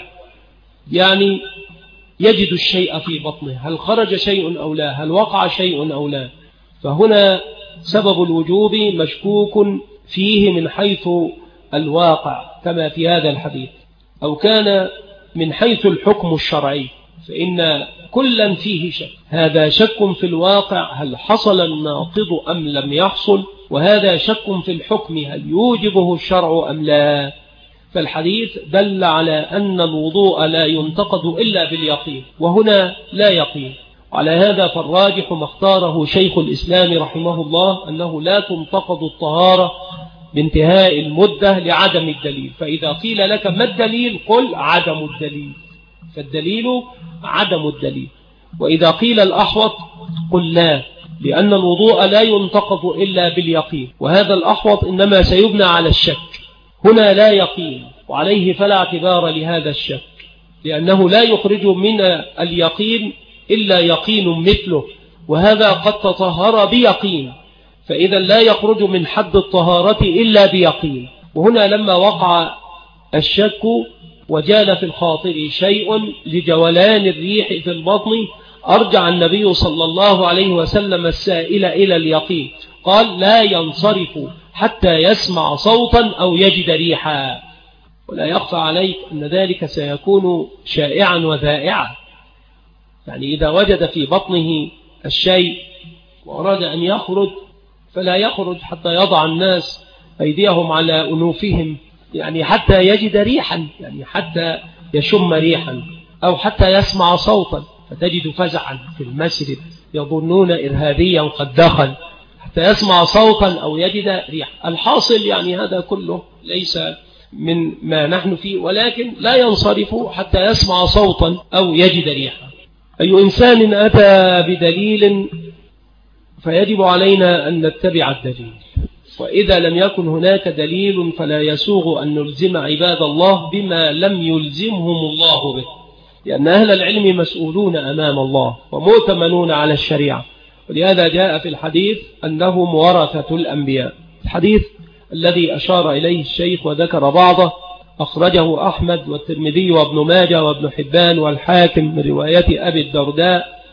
يعني يجد الشيء في بطنه هل خرج شيء أو لا، هل وقع شيء أو لا، فهنا سبب الوجوب مشكوك فيه من حيث الواقع كما في هذا الحديث، أو كان من حيث الحكم الشرعي فإن كلا فيه شك، هذا شك في الواقع هل حصل الناقض أم لم يحصل، وهذا شك في الحكم هل يوجبه الشرع أم لا. فالحديث دل على أن الوضوء لا ينتقد إلا باليقين، وهنا لا يقين، وعلى هذا فالراجح ما اختاره شيخ الإسلام رحمه الله أنه لا تنتقد الطهارة بانتهاء المدة لعدم الدليل. فإذا قيل لك ما الدليل قل عدم الدليل، فالدليل عدم الدليل. وإذا قيل الأحوط قل لا، لأن الوضوء لا ينتقض إلا باليقين، وهذا الأحوط إنما سيبنى على الشك، هنا لا يقين، وعليه فلا اعتبار لهذا الشك، لأنه لا يخرج من اليقين إلا يقين مثله، وهذا قد تطهر بيقين، فإذا لا يخرج من حد الطهارة إلا بيقين. وهنا لما وقع الشك وجال في الخاطر شيء لجولان الريح في البطن أرجع النبي صلى الله عليه وسلم السائل إلى اليقين، قال لا ينصرف حتى يسمع صوتا أو يجد ريحا. ولا يخفى عليك أن ذلك سيكون شائعا وذائعا، يعني إذا وجد في بطنه الشيء وأراد أن يخرج فلا يخرج حتى يضع الناس أيديهم على أنوفهم، يعني حتى يجد ريحا، يعني حتى يشم ريحا، أو حتى يسمع صوتا، فتجد فزعا في المسجد يظنون إرهابيا قد دخل، حتى يسمع صوتا أو يجد ريحا. الحاصل يعني هذا كله ليس من ما نحن فيه، ولكن لا ينصرف حتى يسمع صوتا أو يجد ريحا. أي إنسان أتى بدليل فيجب علينا أن نتبع الدليل، وإذا لم يكن هناك دليل فلا يسوغ أن نلزم عباد الله بما لم يلزمهم الله به، لأن أهل العلم مسؤولون أمام الله ومؤتمنون على الشريعة، ولهذا جاء في الحديث أنهم ورثة الأنبياء. الحديث الذي أشار إليه الشيخ وذكر بعضه أخرجه أحمد والترمذي وابن ماجه وابن حبان والحاكم من رواية أبي الدرداء،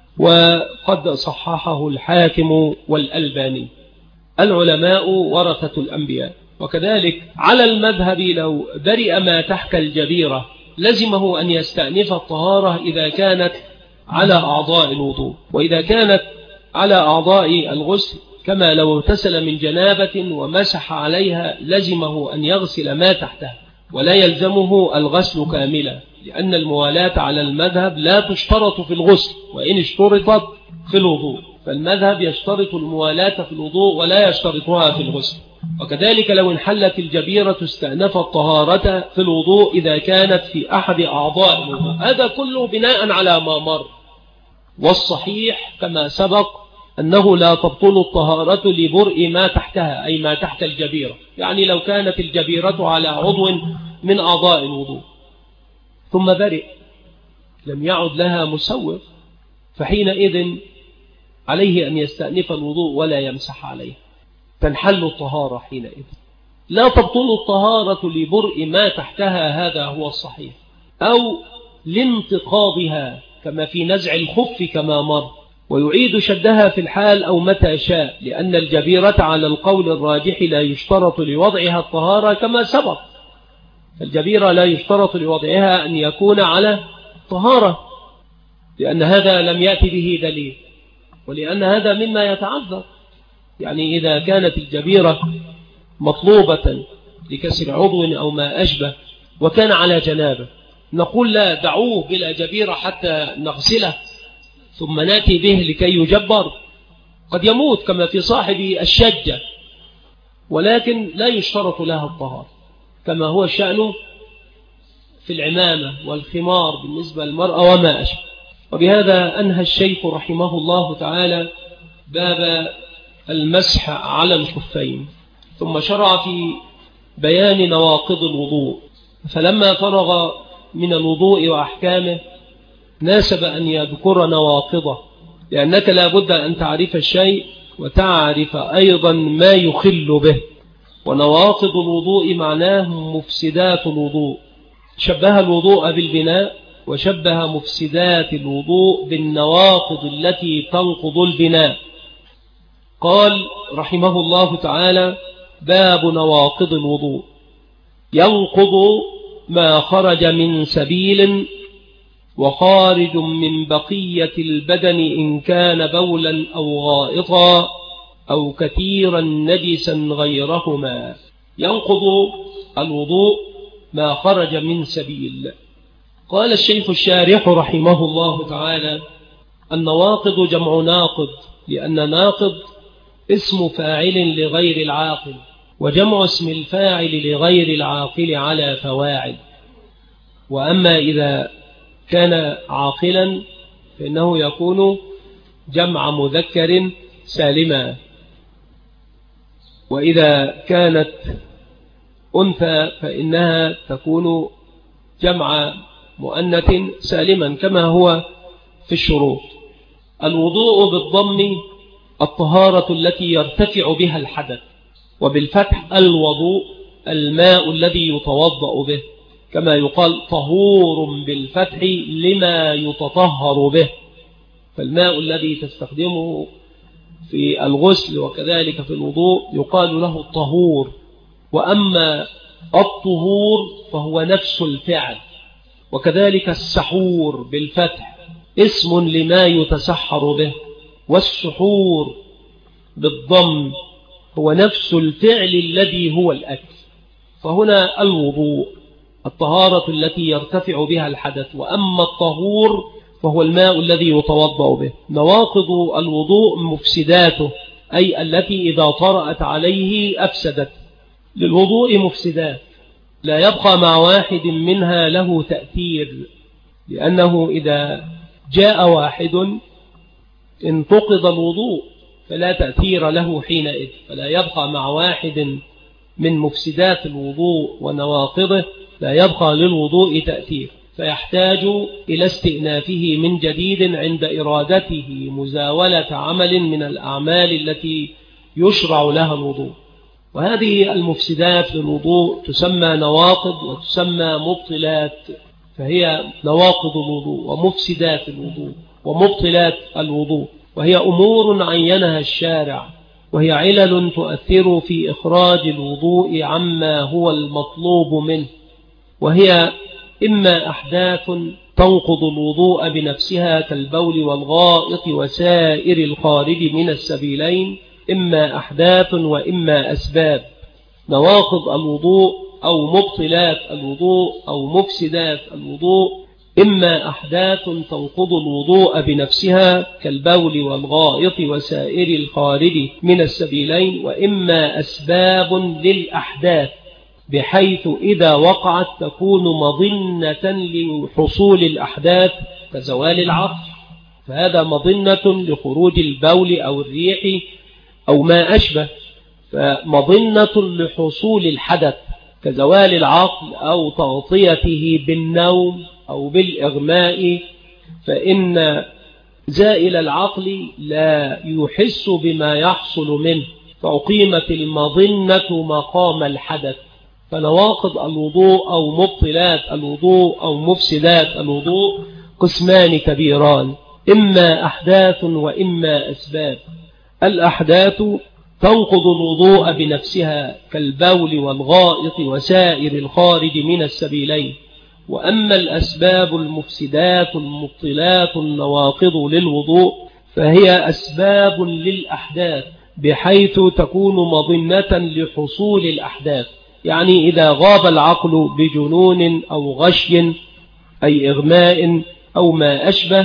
وقد صححه الحاكم والألباني. العلماء ورثة الأنبياء، وكذلك على المذهب لو برئ ما تحت الجبيرة لزمه أن يستأنف الطهارة إذا كانت على أعضاء الوضوء. وإذا كانت على أعضاء الغسل كما لو اغتسل من جنابة ومسح عليها لزمه أن يغسل ما تحتها، ولا يلزمه الغسل كاملا، لأن الموالاة على المذهب لا تشترط في الغسل، وإن اشترطت في الوضوء، فالمذهب يشترط الموالاة في الوضوء ولا يشترطها في الغسل. وكذلك لو انحلت الجبيرة استأنف الطهارة في الوضوء إذا كانت في أحد أعضاء الوضوء. هذا كله بناء على ما مر. والصحيح كما سبق أنه لا تبطل الطهارة لبرء ما تحتها، أي ما تحت الجبيرة، يعني لو كانت الجبيرة على عضو من أعضاء الوضوء ثم برئ لم يعد لها مسوغ، فحينئذ عليه أن يستأنف الوضوء ولا يمسح عليه، تنحل الطهارة حينئذ. لا تبطل الطهارة لبرء ما تحتها، هذا هو الصحيح، أو لانتقاضها كما في نزع الخف كما مر، ويعيد شدها في الحال أو متى شاء، لأن الجبيرة على القول الراجح لا يشترط لوضعها الطهارة كما سبق. الجبيرة لا يشترط لوضعها أن يكون على طهارة، لأن هذا لم يأتي به دليل، ولأن هذا مما يتعذر. يعني إذا كانت الجبيرة مطلوبة لكسر عضو أو ما أشبه وكان على جنابه، نقول لا، دعوه بلا جبيرة حتى نغسله ثم نأتي به لكي يجبر، قد يموت كما في صاحب الشجة، ولكن لا يشترط لها الطهارة كما هو الشأن في العمامة والخمار بالنسبة للمرأة وما أشبه. وبهذا أنهى الشيخ رحمه الله تعالى باب المسح على الخفين، ثم شرع في بيان نواقض الوضوء. فلما فرغ من الوضوء وأحكامه ناسب أن يذكر نواقضه، لأنك لا بد أن تعرف الشيء وتعرف أيضا ما يخل به. ونواقض الوضوء معناه مفسدات الوضوء، شبه الوضوء بالبناء وشبه مفسدات الوضوء بالنواقض التي تنقض البناء. قال رحمه الله تعالى: باب نواقض الوضوء. ينقض ما خرج من سبيل وخارج من بقية البدن إن كان بولا أو غائطا أو كثيرا نجسا غيرهما. ينقض الوضوء ما خرج من سبيل. قال الشيخ الشارح رحمه الله تعالى: النواقض جمع ناقض، لأن ناقض اسم فاعل لغير العاقل، وجمع اسم الفاعل لغير العاقل على فواعل. وأما إذا كان عاقلا فإنه يكون جمع مذكر سالما، وإذا كانت أنثى فإنها تكون جمع مؤنث سالما كما هو في الشروط. الوضوء بالضم الطهارة التي يرتفع بها الحدث، وبالفتح الوضوء الماء الذي يتوضأ به، كما يقال طهور بالفتح لما يتطهر به، فالماء الذي تستخدمه في الغسل وكذلك في الوضوء يقال له الطهور. وأما الطهور فهو نفس الفعل. وكذلك السحور بالفتح اسم لما يتسحر به، والسحور بالضم هو نفس الفعل الذي هو الأكل. فهنا الوضوء الطهارة التي يرتفع بها الحدث، وأما الطهور فهو الماء الذي يتوضأ به. نواقض الوضوء مفسداته، أي التي إذا طرأت عليه أفسدت. للوضوء مفسدات لا يبقى مع واحد منها له تأثير، لأنه إذا جاء واحد انتقض الوضوء فلا تأثير له حينئذ، فلا يبقى مع واحد من مفسدات الوضوء ونواقضه لا يبقى للوضوء تأثير، فيحتاج إلى استئنافه من جديد عند إرادته مزاولة عمل من الأعمال التي يشرع لها الوضوء. وهذه المفسدات للوضوء تسمى نواقض وتسمى مبطلات، فهي نواقض الوضوء ومفسدات الوضوء ومبطلات الوضوء، وهي أمور عينها الشارع، وهي علل تؤثر في إخراج الوضوء عما هو المطلوب منه، وهي إما أحداث تنقض الوضوء بنفسها كالبول والغائط وسائر الخارج من السبيلين، إما أحداث وإما أسباب. نواقض الوضوء أو مبطلات الوضوء أو مفسدات الوضوء: إما أحداث تنقض الوضوء بنفسها كالبول والغائط وسائر الخارج من السبيلين، وإما أسباب للأحداث بحيث إذا وقعت تكون مظنة لحصول الأحداث كزوال العقل، فهذا مظنة لخروج البول أو الريح أو ما أشبه، فمظنة لحصول الحدث كزوال العقل أو تغطيته بالنوم أو بالإغماء، فإن زائل العقل لا يحس بما يحصل منه، فأقيمت المظنة مقام الحدث. فنواقض الوضوء أو مبطلات الوضوء أو مفسدات الوضوء قسمان كبيران: إما أحداث وإما أسباب. الأحداث تنقض الوضوء بنفسها كالبول والغائط وسائر الخارج من السبيلين، وأما الأسباب المفسدات المبطلات النواقض للوضوء فهي أسباب للأحداث بحيث تكون مظنة لحصول الأحداث، يعني إذا غاب العقل بجنون أو غشي أي إغماء أو ما أشبه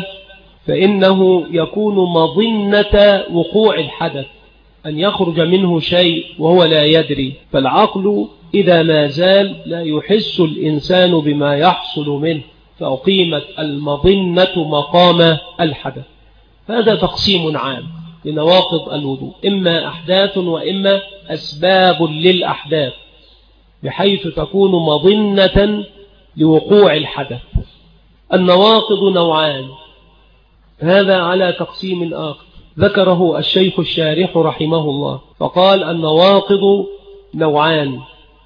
فإنه يكون مظنة وقوع الحدث، أن يخرج منه شيء وهو لا يدري، فالعقل إذا ما زال لا يحس الإنسان بما يحصل منه، فأقيمت المظنة مقام الحدث. هذا تقسيم عام لنواقض الوضوء: إما أحداث وإما أسباب للأحداث بحيث تكون مظنة لوقوع الحدث. النواقض نوعان، هذا على تقسيم آخر ذكره الشيخ الشارح رحمه الله، فقال: النواقض نوعان: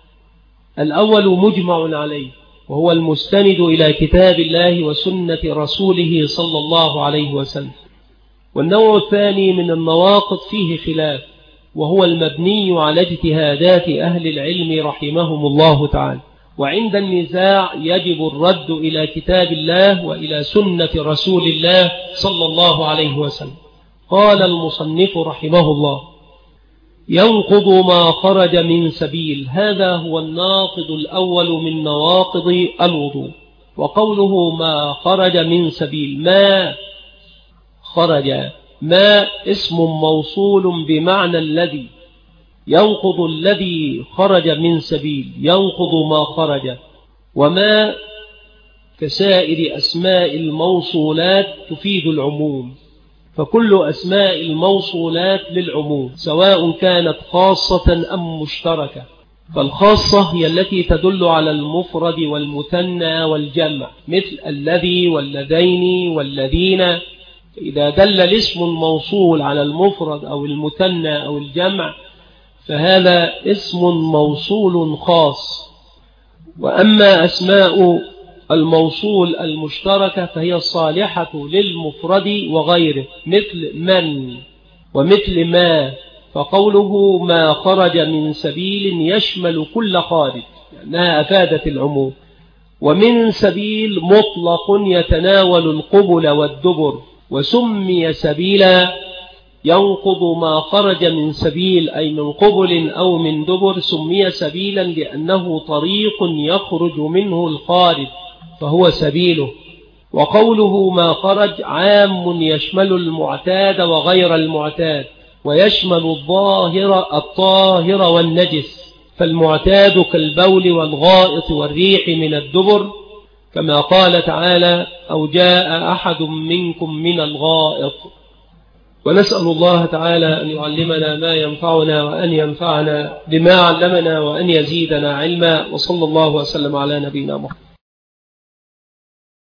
الأول مجمع عليه وهو المستند إلى كتاب الله وسنة رسوله صلى الله عليه وسلم، والنوع الثاني من النواقض فيه خلاف وهو المبني على اجتهادات أهل العلم رحمهم الله تعالى، وعند النزاع يجب الرد إلى كتاب الله وإلى سنة رسول الله صلى الله عليه وسلم. قال المصنف رحمه الله: ينقض ما خرج من سبيل. هذا هو الناقض الأول من نواقض الوضوء. وقوله ما خرج من سبيل، ما خرج، ما اسم موصول بمعنى الذي، ينقض الذي خرج من سبيل، ينقض ما خرج. وما كسائر أسماء الموصولات تفيد العموم، فكل أسماء الموصولات للعموم سواء كانت خاصة أم مشتركة. فالخاصة هي التي تدل على المفرد والمثنى والجمع، مثل الذي واللذين والذين. إذا دل الاسم الموصول على المفرد أو المثنى أو الجمع فهذا اسم موصول خاص. وأما أسماء الموصول المشتركة فهي الصالحة للمفرد وغيره، مثل من ومثل ما. فقوله ما خرج من سبيل يشمل كل خارج لأنها أفادت العموم. ومن سبيل مطلق يتناول القبل والدبر، وسمي سبيلا ينقض ما خرج من سبيل أي من قبل أو من دبر، سمي سبيلا لأنه طريق يخرج منه الخارج فهو سبيله. وقوله ما خرج عام يشمل المعتاد وغير المعتاد، ويشمل الطاهر والنجس، فالمعتاد كالبول والغائط والريح من الدبر، كما قال تعالى: أو جاء أحد منكم من الغائط. ونسأل الله تعالى أن يعلمنا ما ينفعنا وأن ينفعنا بما علمنا وأن يزيدنا علما، وصلى الله وسلم على نبينا محمد.